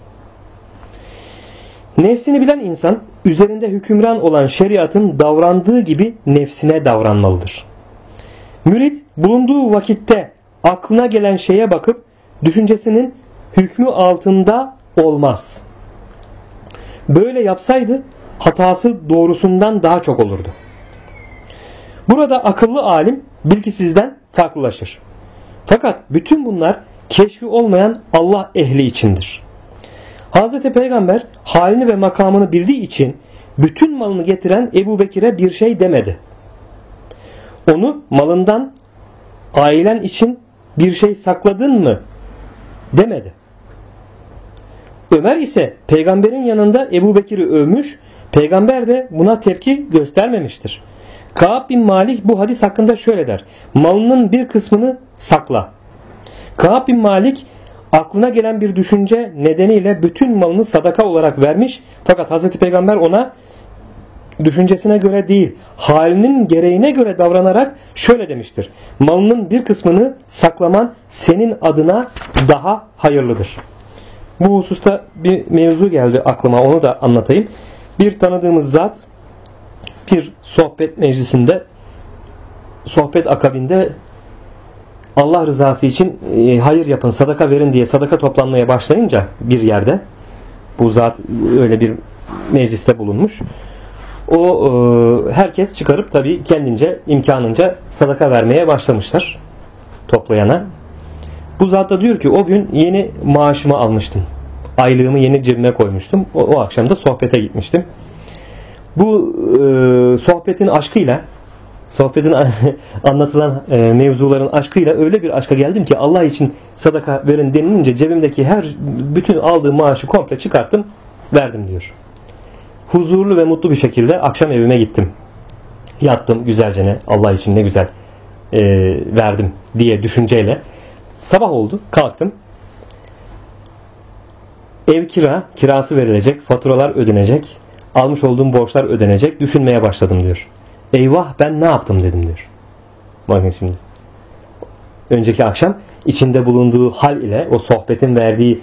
Nefsini bilen insan üzerinde hükümran olan şeriatın davrandığı gibi nefsine davranmalıdır. Mürit bulunduğu vakitte aklına gelen şeye bakıp düşüncesinin hükmü altında olmaz. Böyle yapsaydı hatası doğrusundan daha çok olurdu. Burada akıllı alim bilgisizden farklılaşır. Fakat bütün bunlar keşfi olmayan Allah ehli içindir. Hazreti Peygamber halini ve makamını bildiği için bütün malını getiren Ebu Bekir'e bir şey demedi. Onu malından ailen için bir şey sakladın mı demedi. Ömer ise peygamberin yanında Ebu Bekir'i övmüş, peygamber de buna tepki göstermemiştir. Ka'b bin Malik bu hadis hakkında şöyle der: malının bir kısmını sakla. Ka'b bin Malik aklına gelen bir düşünce nedeniyle bütün malını sadaka olarak vermiş, fakat Hazreti Peygamber ona düşüncesine göre değil, halinin gereğine göre davranarak şöyle demiştir: malının bir kısmını saklaman senin adına daha hayırlıdır. Bu hususta bir mevzu geldi aklıma, onu da anlatayım. Bir tanıdığımız zat bir sohbet meclisinde, sohbet akabinde Allah rızası için hayır yapın, sadaka verin diye sadaka toplanmaya başlayınca bir yerde, bu zat öyle bir mecliste bulunmuş. O herkes çıkarıp tabii kendince, imkanınca sadaka vermeye başlamışlar toplayana. Bu zat da diyor ki o gün yeni maaşımı almıştım. Aylığımı yeni cebime koymuştum. O akşam da sohbete gitmiştim. Bu sohbetin aşkıyla, sohbetin anlatılan mevzuların aşkıyla öyle bir aşka geldim ki Allah için sadaka verin denilince cebimdeki bütün aldığım maaşı komple çıkarttım, verdim diyor. Huzurlu ve mutlu bir şekilde akşam evime gittim. Yattım güzelce, Allah için ne güzel verdim diye düşünceyle. Sabah oldu, kalktım. Ev kirası verilecek, faturalar ödenecek, almış olduğum borçlar ödenecek, düşünmeye başladım diyor. Eyvah, ben ne yaptım dedim diyor. Bakın şimdi. Önceki akşam içinde bulunduğu hal ile o sohbetin verdiği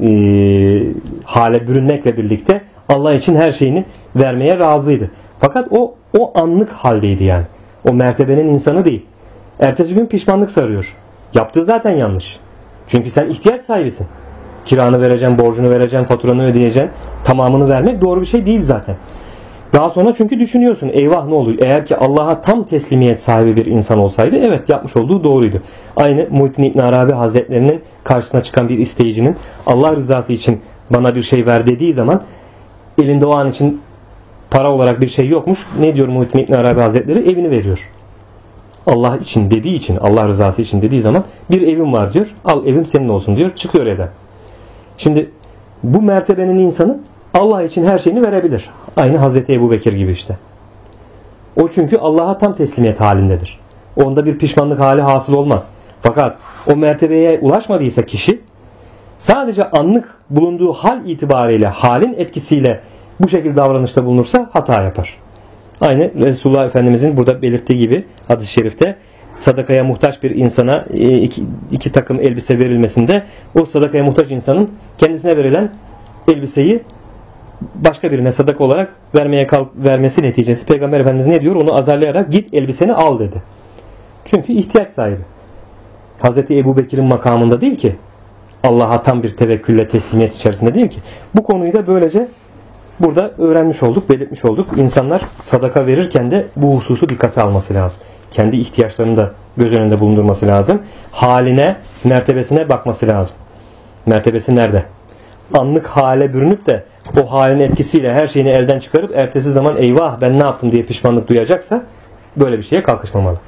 hale bürünmekle birlikte Allah için her şeyini vermeye razıydı. Fakat o anlık haldeydi yani. O mertebenin insanı değil. Ertesi gün pişmanlık sarıyor. Yaptığı zaten yanlış. Çünkü sen ihtiyaç sahibisin. Kiranı vereceksin, borcunu vereceksin, faturanı ödeyeceksin. Tamamını vermek doğru bir şey değil zaten. Daha sonra çünkü düşünüyorsun, eyvah ne olur? Eğer ki Allah'a tam teslimiyet sahibi bir insan olsaydı, evet, yapmış olduğu doğruydu. Aynı Muhittin İbn Arabi Hazretlerinin karşısına çıkan bir isteyicinin Allah rızası için bana bir şey ver dediği zaman elinde o an için para olarak bir şey yokmuş. Ne diyor Muhittin İbn Arabi Hazretleri? Evini veriyor. Allah için dediği için, Allah rızası için dediği zaman bir evim var diyor. Al, evim senin olsun diyor. Çıkıyor evden. Şimdi bu mertebenin insanı Allah için her şeyini verebilir. Aynı Hazreti Ebubekir gibi işte. O çünkü Allah'a tam teslimiyet halindedir. Onda bir pişmanlık hali hasıl olmaz. Fakat o mertebeye ulaşmadıysa kişi sadece anlık bulunduğu hal itibariyle, halin etkisiyle bu şekilde davranışta bulunursa hata yapar. Aynı Resulullah Efendimizin burada belirttiği gibi hadis-i şerifte sadakaya muhtaç bir insana iki takım elbise verilmesinde o sadakaya muhtaç insanın kendisine verilen elbiseyi başka birine sadaka olarak vermesi neticesi Peygamber Efendimiz ne diyor? Onu azarlayarak git elbiseni al dedi. Çünkü ihtiyaç sahibi. Hazreti Ebubekir'in makamında değil ki. Allah'a tam bir tevekkülle, teslimiyet içerisinde değil ki. Bu konuyu da böylece burada öğrenmiş olduk, belirtmiş olduk. İnsanlar sadaka verirken de bu hususu dikkate alması lazım. Kendi ihtiyaçlarını da göz önünde bulundurması lazım. Haline, mertebesine bakması lazım. Mertebesi nerede? Anlık hale bürünüp de o halin etkisiyle her şeyini elden çıkarıp ertesi zaman eyvah ben ne yaptım diye pişmanlık duyacaksa böyle bir şeye kalkışmamalı.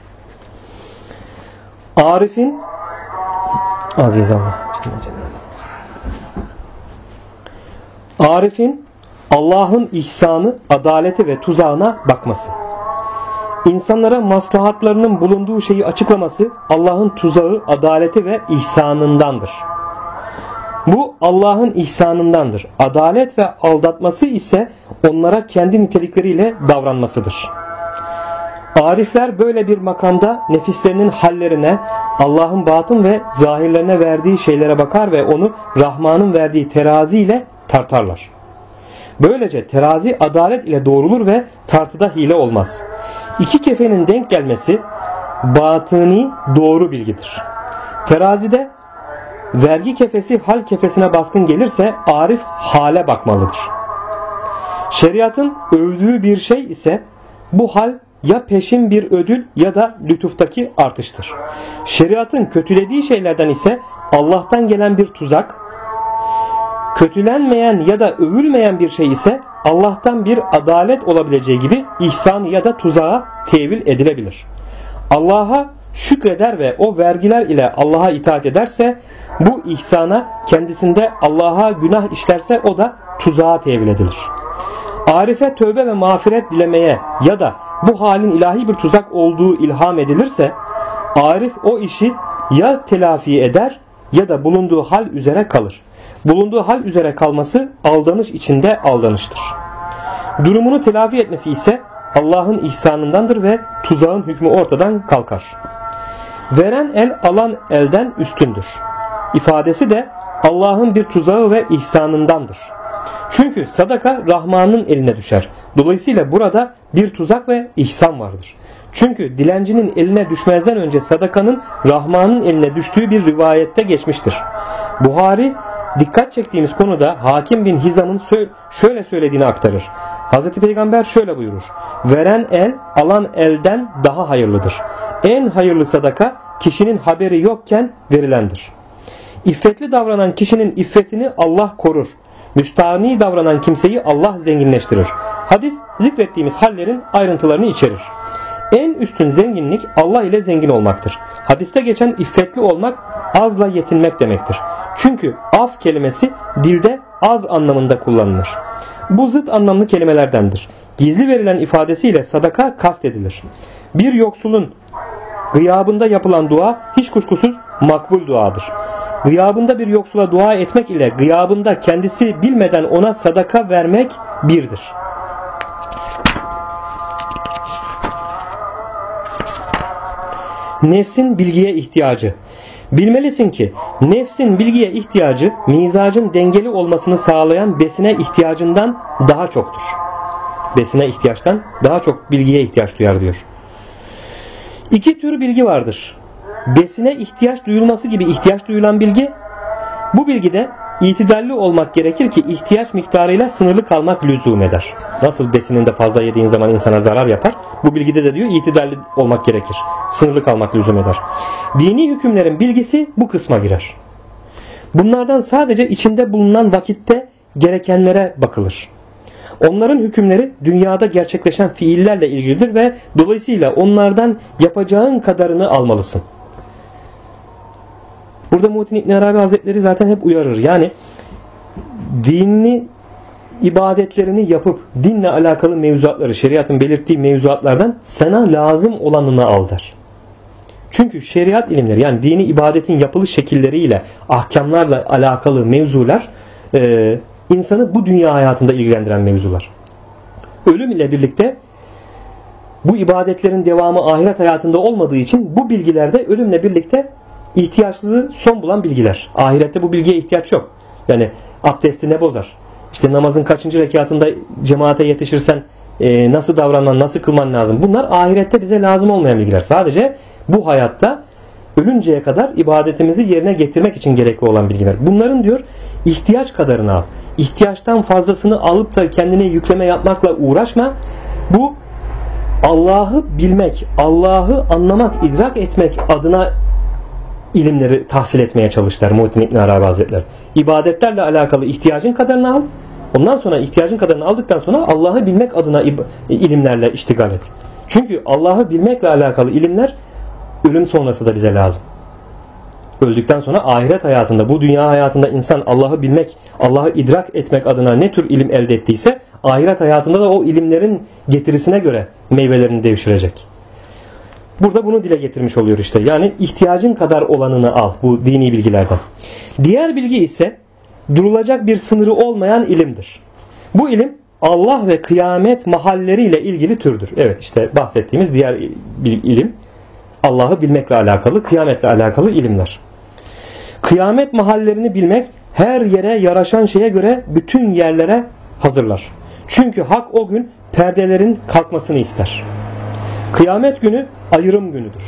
Arif'in aziz Allah Arif'in Allah'ın ihsanı, adaleti ve tuzağına bakması. İnsanlara maslahatlarının bulunduğu şeyi açıklaması Allah'ın tuzağı, adaleti ve ihsanındandır. Bu Allah'ın ihsanındandır. Adalet ve aldatması ise onlara kendi nitelikleriyle davranmasıdır. Arifler böyle bir makamda nefislerinin hallerine, Allah'ın batın ve zahirlerine verdiği şeylere bakar ve onu Rahman'ın verdiği terazi ile tartarlar. Böylece terazi adalet ile doğrulur ve tartıda hile olmaz. İki kefenin denk gelmesi batıni doğru bilgidir. Terazide vergi kefesi hal kefesine baskın gelirse arif hale bakmalıdır. Şeriatın övdüğü bir şey ise bu hal ya peşin bir ödül ya da lütuftaki artıştır. Şeriatın kötülediği şeylerden ise Allah'tan gelen bir tuzak, kötülenmeyen ya da övülmeyen bir şey ise Allah'tan bir adalet olabileceği gibi ihsan ya da tuzağa tevil edilebilir. Allah'a şükreder ve o vergiler ile Allah'a itaat ederse bu ihsana, kendisinde Allah'a günah işlerse o da tuzağa tevil edilir. Arife tövbe ve mağfiret dilemeye ya da bu halin ilahi bir tuzak olduğu ilham edilirse arif o işi ya telafi eder ya da bulunduğu hal üzere kalır. Bulunduğu hal üzere kalması aldanış içinde aldanıştır. Durumunu telafi etmesi ise Allah'ın ihsanındandır ve tuzağın hükmü ortadan kalkar. Veren el alan elden üstündür ifadesi de Allah'ın bir tuzağı ve ihsanındandır. Çünkü sadaka Rahman'ın eline düşer. Dolayısıyla burada bir tuzak ve ihsan vardır. Çünkü dilencinin eline düşmezden önce sadakanın Rahman'ın eline düştüğü bir rivayette geçmiştir. Buhari dikkat çektiğimiz konuda Hakim bin Hizam'ın şöyle söylediğini aktarır. Hz. Peygamber şöyle buyurur. Veren el alan elden daha hayırlıdır. En hayırlı sadaka kişinin haberi yokken verilendir. İffetli davranan kişinin iffetini Allah korur. Müstahni davranan kimseyi Allah zenginleştirir. Hadis zikrettiğimiz hallerin ayrıntılarını içerir. En üstün zenginlik Allah ile zengin olmaktır. Hadiste geçen iffetli olmak azla yetinmek demektir. Çünkü af kelimesi dilde az anlamında kullanılır. Bu zıt anlamlı kelimelerdendir. Gizli verilen ifadesiyle sadaka kastedilir. Bir yoksulun gıyabında yapılan dua hiç kuşkusuz makbul duadır. Gıyabında bir yoksula dua etmek ile gıyabında kendisi bilmeden ona sadaka vermek birdir. Nefsin bilgiye ihtiyacı. Bilmelisin ki nefsin bilgiye ihtiyacı mizacın dengeli olmasını sağlayan besine ihtiyacından daha çoktur. Besine ihtiyaçtan daha çok bilgiye ihtiyaç duyar diyor. İki tür bilgi vardır. Besine ihtiyaç duyulması gibi ihtiyaç duyulan bilgi. Bu bilgide itidalli olmak gerekir ki ihtiyaç miktarıyla sınırlı kalmak lüzum eder. Nasıl besininde fazla yediğin zaman insana zarar yapar. Bu bilgide de diyor itidalli olmak gerekir. Sınırlı kalmak lüzum eder. Dini hükümlerin bilgisi bu kısma girer. Bunlardan sadece içinde bulunan vakitte gerekenlere bakılır. Onların hükümleri dünyada gerçekleşen fiillerle ilgilidir ve dolayısıyla onlardan yapacağın kadarını almalısın. Burada Muhittin İbn Arabi Hazretleri zaten hep uyarır. Yani dinini, ibadetlerini yapıp dinle alakalı mevzuatları, şeriatın belirttiği mevzuatlardan sana lazım olanını al der. Çünkü şeriat ilimleri yani dini ibadetin yapılış şekilleriyle, ahkamlarla alakalı mevzular insanı bu dünya hayatında ilgilendiren mevzular. Ölüm ile birlikte bu ibadetlerin devamı ahiret hayatında olmadığı için bu bilgilerde ölümle birlikte ihtiyaçlı son bulan bilgiler. Ahirette bu bilgiye ihtiyaç yok. Yani abdesti ne bozar? İşte namazın kaçıncı rekatında cemaate yetişirsen nasıl davranman, nasıl kılman lazım? Bunlar ahirette bize lazım olmayan bilgiler. Sadece bu hayatta ölünceye kadar ibadetimizi yerine getirmek için gerekli olan bilgiler. Bunların diyor ihtiyaç kadarını al. İhtiyaçtan fazlasını alıp da kendine yükleme yapmakla uğraşma. Bu Allah'ı bilmek, Allah'ı anlamak, idrak etmek adına ilimleri tahsil etmeye çalıştılar Muhittin İbn Arabi Hazretleri. İbadetlerle alakalı ihtiyacın kadarını al. Ondan sonra ihtiyacın kadarını aldıktan sonra Allah'ı bilmek adına ilimlerle iştigal et. Çünkü Allah'ı bilmekle alakalı ilimler ölüm sonrası da bize lazım. Öldükten sonra ahiret hayatında, bu dünya hayatında insan Allah'ı bilmek, Allah'ı idrak etmek adına ne tür ilim elde ettiyse ahiret hayatında da o ilimlerin getirisine göre meyvelerini devşirecek. Burada bunu dile getirmiş oluyor işte. Yani ihtiyacın kadar olanını al bu dini bilgilerden. Diğer bilgi ise durulacak bir sınırı olmayan ilimdir. Bu ilim Allah ve kıyamet mahalleriyle ilgili türdür. Evet işte bahsettiğimiz diğer bir ilim Allah'ı bilmekle alakalı, kıyametle alakalı ilimler. Kıyamet mahallerini bilmek her yere yaraşan şeye göre bütün yerlere hazırlar. Çünkü hak o gün perdelerin kalkmasını ister. Kıyamet günü ayrım günüdür.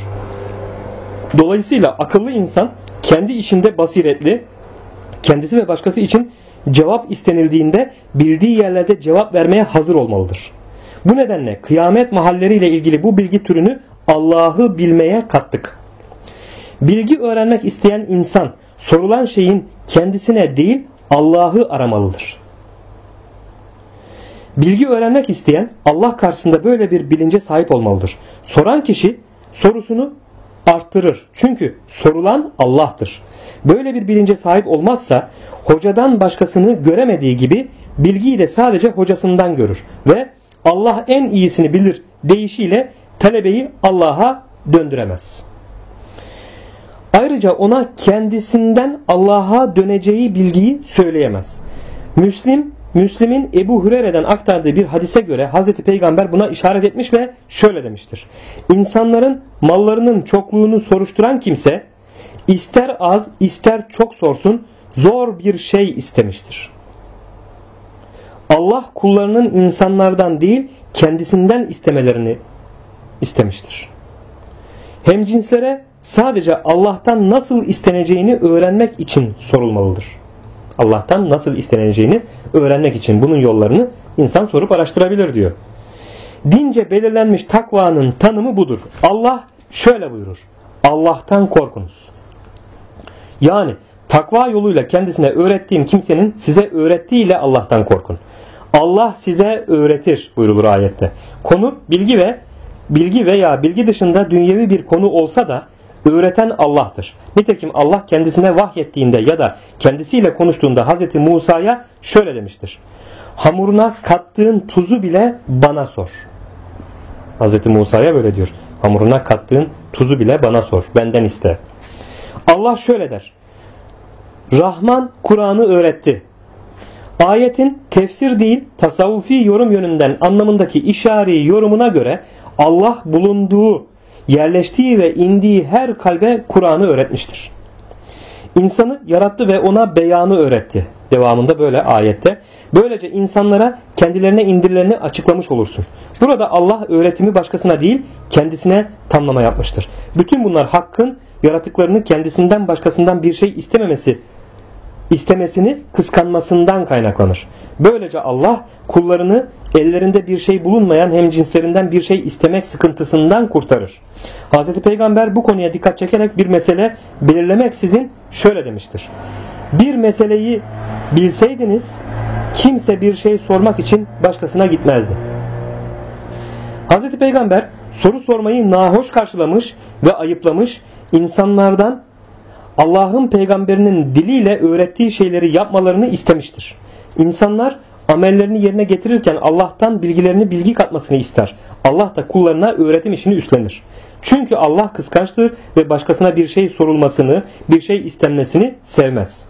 Dolayısıyla akıllı insan kendi işinde basiretli, kendisi ve başkası için cevap istenildiğinde bildiği yerlerde cevap vermeye hazır olmalıdır. Bu nedenle kıyamet mahalleriyle ilgili bu bilgi türünü Allah'ı bilmeye kattık. Bilgi öğrenmek isteyen insan sorulan şeyin kendisine değil Allah'ı aramalıdır. Bilgi öğrenmek isteyen Allah karşısında böyle bir bilince sahip olmalıdır. Soran kişi sorusunu arttırır. Çünkü sorulan Allah'tır. Böyle bir bilince sahip olmazsa hocadan başkasını göremediği gibi bilgiyi de sadece hocasından görür. Ve Allah en iyisini bilir deyişiyle talebeyi Allah'a döndüremez. Ayrıca ona kendisinden Allah'a döneceği bilgiyi söyleyemez. Müslim Müslim'in Ebu Hureyre'den aktardığı bir hadise göre Hazreti Peygamber buna işaret etmiş ve şöyle demiştir. İnsanların mallarının çokluğunu soruşturan kimse ister az ister çok sorsun zor bir şey istemiştir. Allah kullarının insanlardan değil kendisinden istemelerini istemiştir. Hemcinslere sadece Allah'tan nasıl isteneceğini öğrenmek için sorulmalıdır. Allah'tan nasıl isteneceğini öğrenmek için bunun yollarını insan sorup araştırabilir diyor. Dince belirlenmiş takvanın tanımı budur. Allah şöyle buyurur. Allah'tan korkunuz. Yani takva yoluyla kendisine öğrettiğim kimsenin size öğrettiğiyle Allah'tan korkun. Allah size öğretir buyurulur ayette. Konu bilgi veya bilgi dışında dünyevi bir konu olsa da öğreten Allah'tır. Nitekim Allah kendisine vahyettiğinde ya da kendisiyle konuştuğunda Hz. Musa'ya şöyle demiştir. Hamuruna kattığın tuzu bile bana sor. Hz. Musa'ya böyle diyor. Hamuruna kattığın tuzu bile bana sor. Benden iste. Allah şöyle der. Rahman Kur'an'ı öğretti. Ayetin tefsir değil tasavvufi yorum yönünden anlamındaki işari yorumuna göre Allah bulunduğu, yerleştiği ve indiği her kalbe Kur'an'ı öğretmiştir. İnsanı yarattı ve ona beyanı öğretti. Devamında böyle ayette. Böylece insanlara kendilerine indirileni açıklamış olursun. Burada Allah öğretimi başkasına değil kendisine tamlama yapmıştır. Bütün bunlar Hakk'ın yaratıklarını kendisinden başkasından bir şey istemesini kıskanmasından kaynaklanır. Böylece Allah kullarını ellerinde bir şey bulunmayan hemcinslerinden bir şey istemek sıkıntısından kurtarır. Hz. Peygamber bu konuya dikkat çekerek bir mesele belirlemeksizin şöyle demiştir. Bir meseleyi bilseydiniz kimse bir şey sormak için başkasına gitmezdi. Hz. Peygamber soru sormayı nahoş karşılamış ve ayıplamış, insanlardan Allah'ın peygamberinin diliyle öğrettiği şeyleri yapmalarını istemiştir. İnsanlar amellerini yerine getirirken Allah'tan bilgi katmasını ister. Allah da kullarına öğretim işini üstlenir. Çünkü Allah kıskançtır ve başkasına bir şey sorulmasını, bir şey istenmesini sevmez.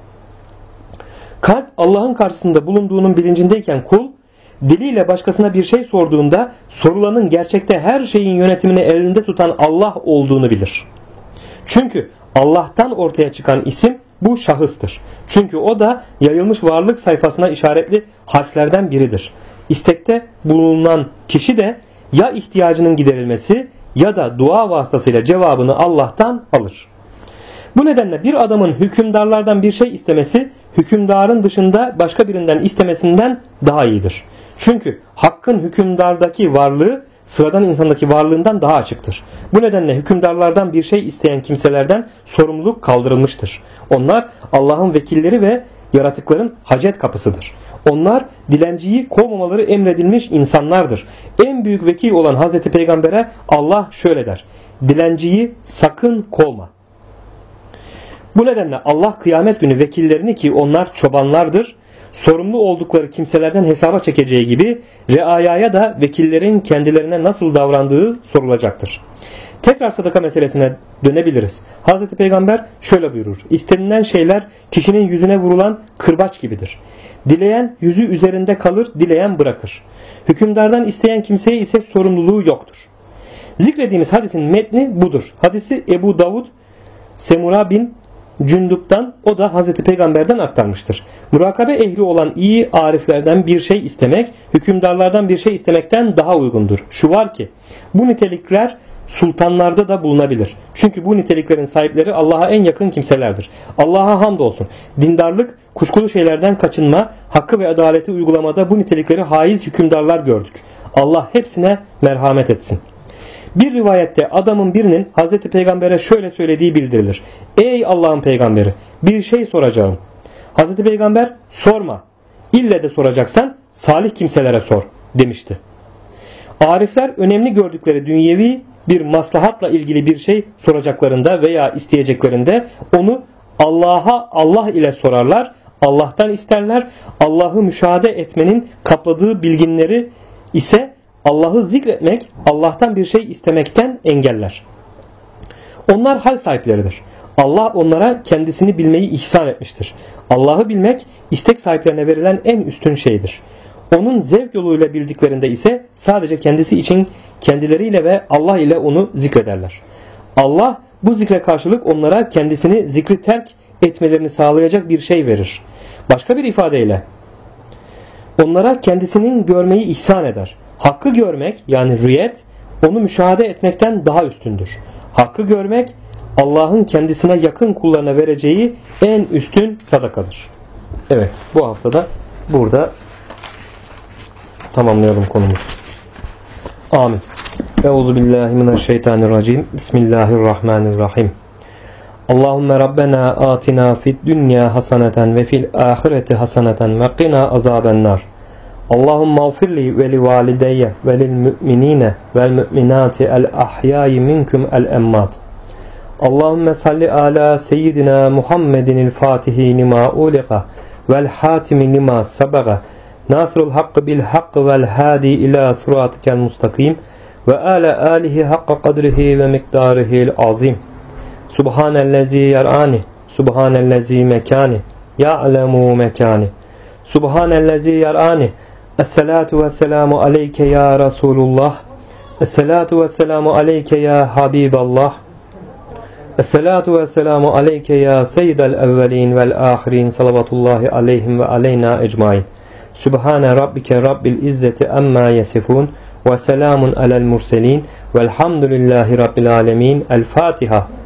Kalp Allah'ın karşısında bulunduğunun bilincindeyken kul, diliyle başkasına bir şey sorduğunda sorulanın gerçekte her şeyin yönetimini elinde tutan Allah olduğunu bilir. Çünkü Allah'tan ortaya çıkan isim bu şahıstır. Çünkü o da yayılmış varlık sayfasına işaretli harflerden biridir. İstekte bulunan kişi de ya ihtiyacının giderilmesi ya da dua vasıtasıyla cevabını Allah'tan alır. Bu nedenle bir adamın hükümdarlardan bir şey istemesi hükümdarın dışında başka birinden istemesinden daha iyidir. Çünkü Hakk'ın hükümdardaki varlığı sıradan insandaki varlığından daha açıktır. Bu nedenle hükümdarlardan bir şey isteyen kimselerden sorumluluk kaldırılmıştır. Onlar Allah'ın vekilleri ve yaratıkların hacet kapısıdır. Onlar dilenciyi kovmamaları emredilmiş insanlardır. En büyük vekil olan Hazreti Peygamber'e Allah şöyle der. Dilenciyi sakın kovma. Bu nedenle Allah kıyamet günü vekillerini ki onlar çobanlardır, sorumlu oldukları kimselerden hesaba çekeceği gibi reayaya da vekillerin kendilerine nasıl davrandığı sorulacaktır. Tekrar sadaka meselesine dönebiliriz. Hazreti Peygamber şöyle buyurur. İstenilen şeyler kişinin yüzüne vurulan kırbaç gibidir. Dileyen yüzü üzerinde kalır, dileyen bırakır. Hükümdardan isteyen kimseye ise sorumluluğu yoktur. Zikrediğimiz hadisin metni budur. Hadisi Ebu Davud Semura bin Cündup'tan, o da Hazreti Peygamber'den aktarmıştır. Murakabe ehli olan iyi ariflerden bir şey istemek, hükümdarlardan bir şey istemekten daha uygundur. Şu var ki, bu nitelikler sultanlarda da bulunabilir. Çünkü bu niteliklerin sahipleri Allah'a en yakın kimselerdir. Allah'a hamdolsun. Dindarlık, kuşkulu şeylerden kaçınma, hakkı ve adaleti uygulamada bu nitelikleri haiz hükümdarlar gördük. Allah hepsine merhamet etsin. Bir rivayette adamın birinin Hazreti Peygamber'e şöyle söylediği bildirilir. Ey Allah'ın peygamberi, bir şey soracağım. Hazreti Peygamber sorma. İlle de soracaksan salih kimselere sor demişti. Arifler önemli gördükleri dünyevi bir maslahatla ilgili bir şey soracaklarında veya isteyeceklerinde onu Allah ile sorarlar, Allah'tan isterler. Allah'ı müşahede etmenin kapladığı bilginleri ise Allah'ı zikretmek, Allah'tan bir şey istemekten engeller. Onlar hal sahipleridir. Allah onlara kendisini bilmeyi ihsan etmiştir. Allah'ı bilmek istek sahiplerine verilen en üstün şeydir. Onun zevk yoluyla bildiklerinde ise sadece kendisi için kendileriyle ve Allah ile onu zikrederler. Allah bu zikre karşılık onlara kendisini zikri terk etmelerini sağlayacak bir şey verir. Başka bir ifadeyle onlara kendisinin görmeyi ihsan eder. Hakkı görmek yani rüyet onu müşahede etmekten daha üstündür. Hakkı görmek Allah'ın kendisine yakın kullarına vereceği en üstün sadakadır. Evet, bu haftada burada tamamlayalım konumuzu. Amin. Euzubillahimineşşeytanirracim. Bismillahirrahmanirrahim. Allahümme Rabbena atina fid dünya haseneten ve fil ahireti haseneten ve qina azabennar. Allahümme ağfirli ve li valideyye ve lil müminine vel müminati el ahyai minkum el emmat. Allahümme salli ala seyyidina Muhammedin il fatihi lima uliqa vel hatimi lima sabaga nasrul hakkı bil hakkı vel hadi ila sıratikel mustakim ve ala alihi hakka kadrihi ve miktarihil azim. Subhanellezi yer'ani subhanellezi mekani ya'lemu mekani subhanellezi yer'ani. Esselatu vesselamu aleyke ya Resulullah. Esselatu vesselamu aleyke ya Habiballah. Esselatu vesselamu aleyke ya seyyidel evvelin vel ahirin. Salavatullahi aleyhim ve aleyna ecmain. Sübhane rabbike rabbil izzeti amma yesifun. Ve selamun alel murselin. Velhamdülillahi rabbil alemin. El Fatiha.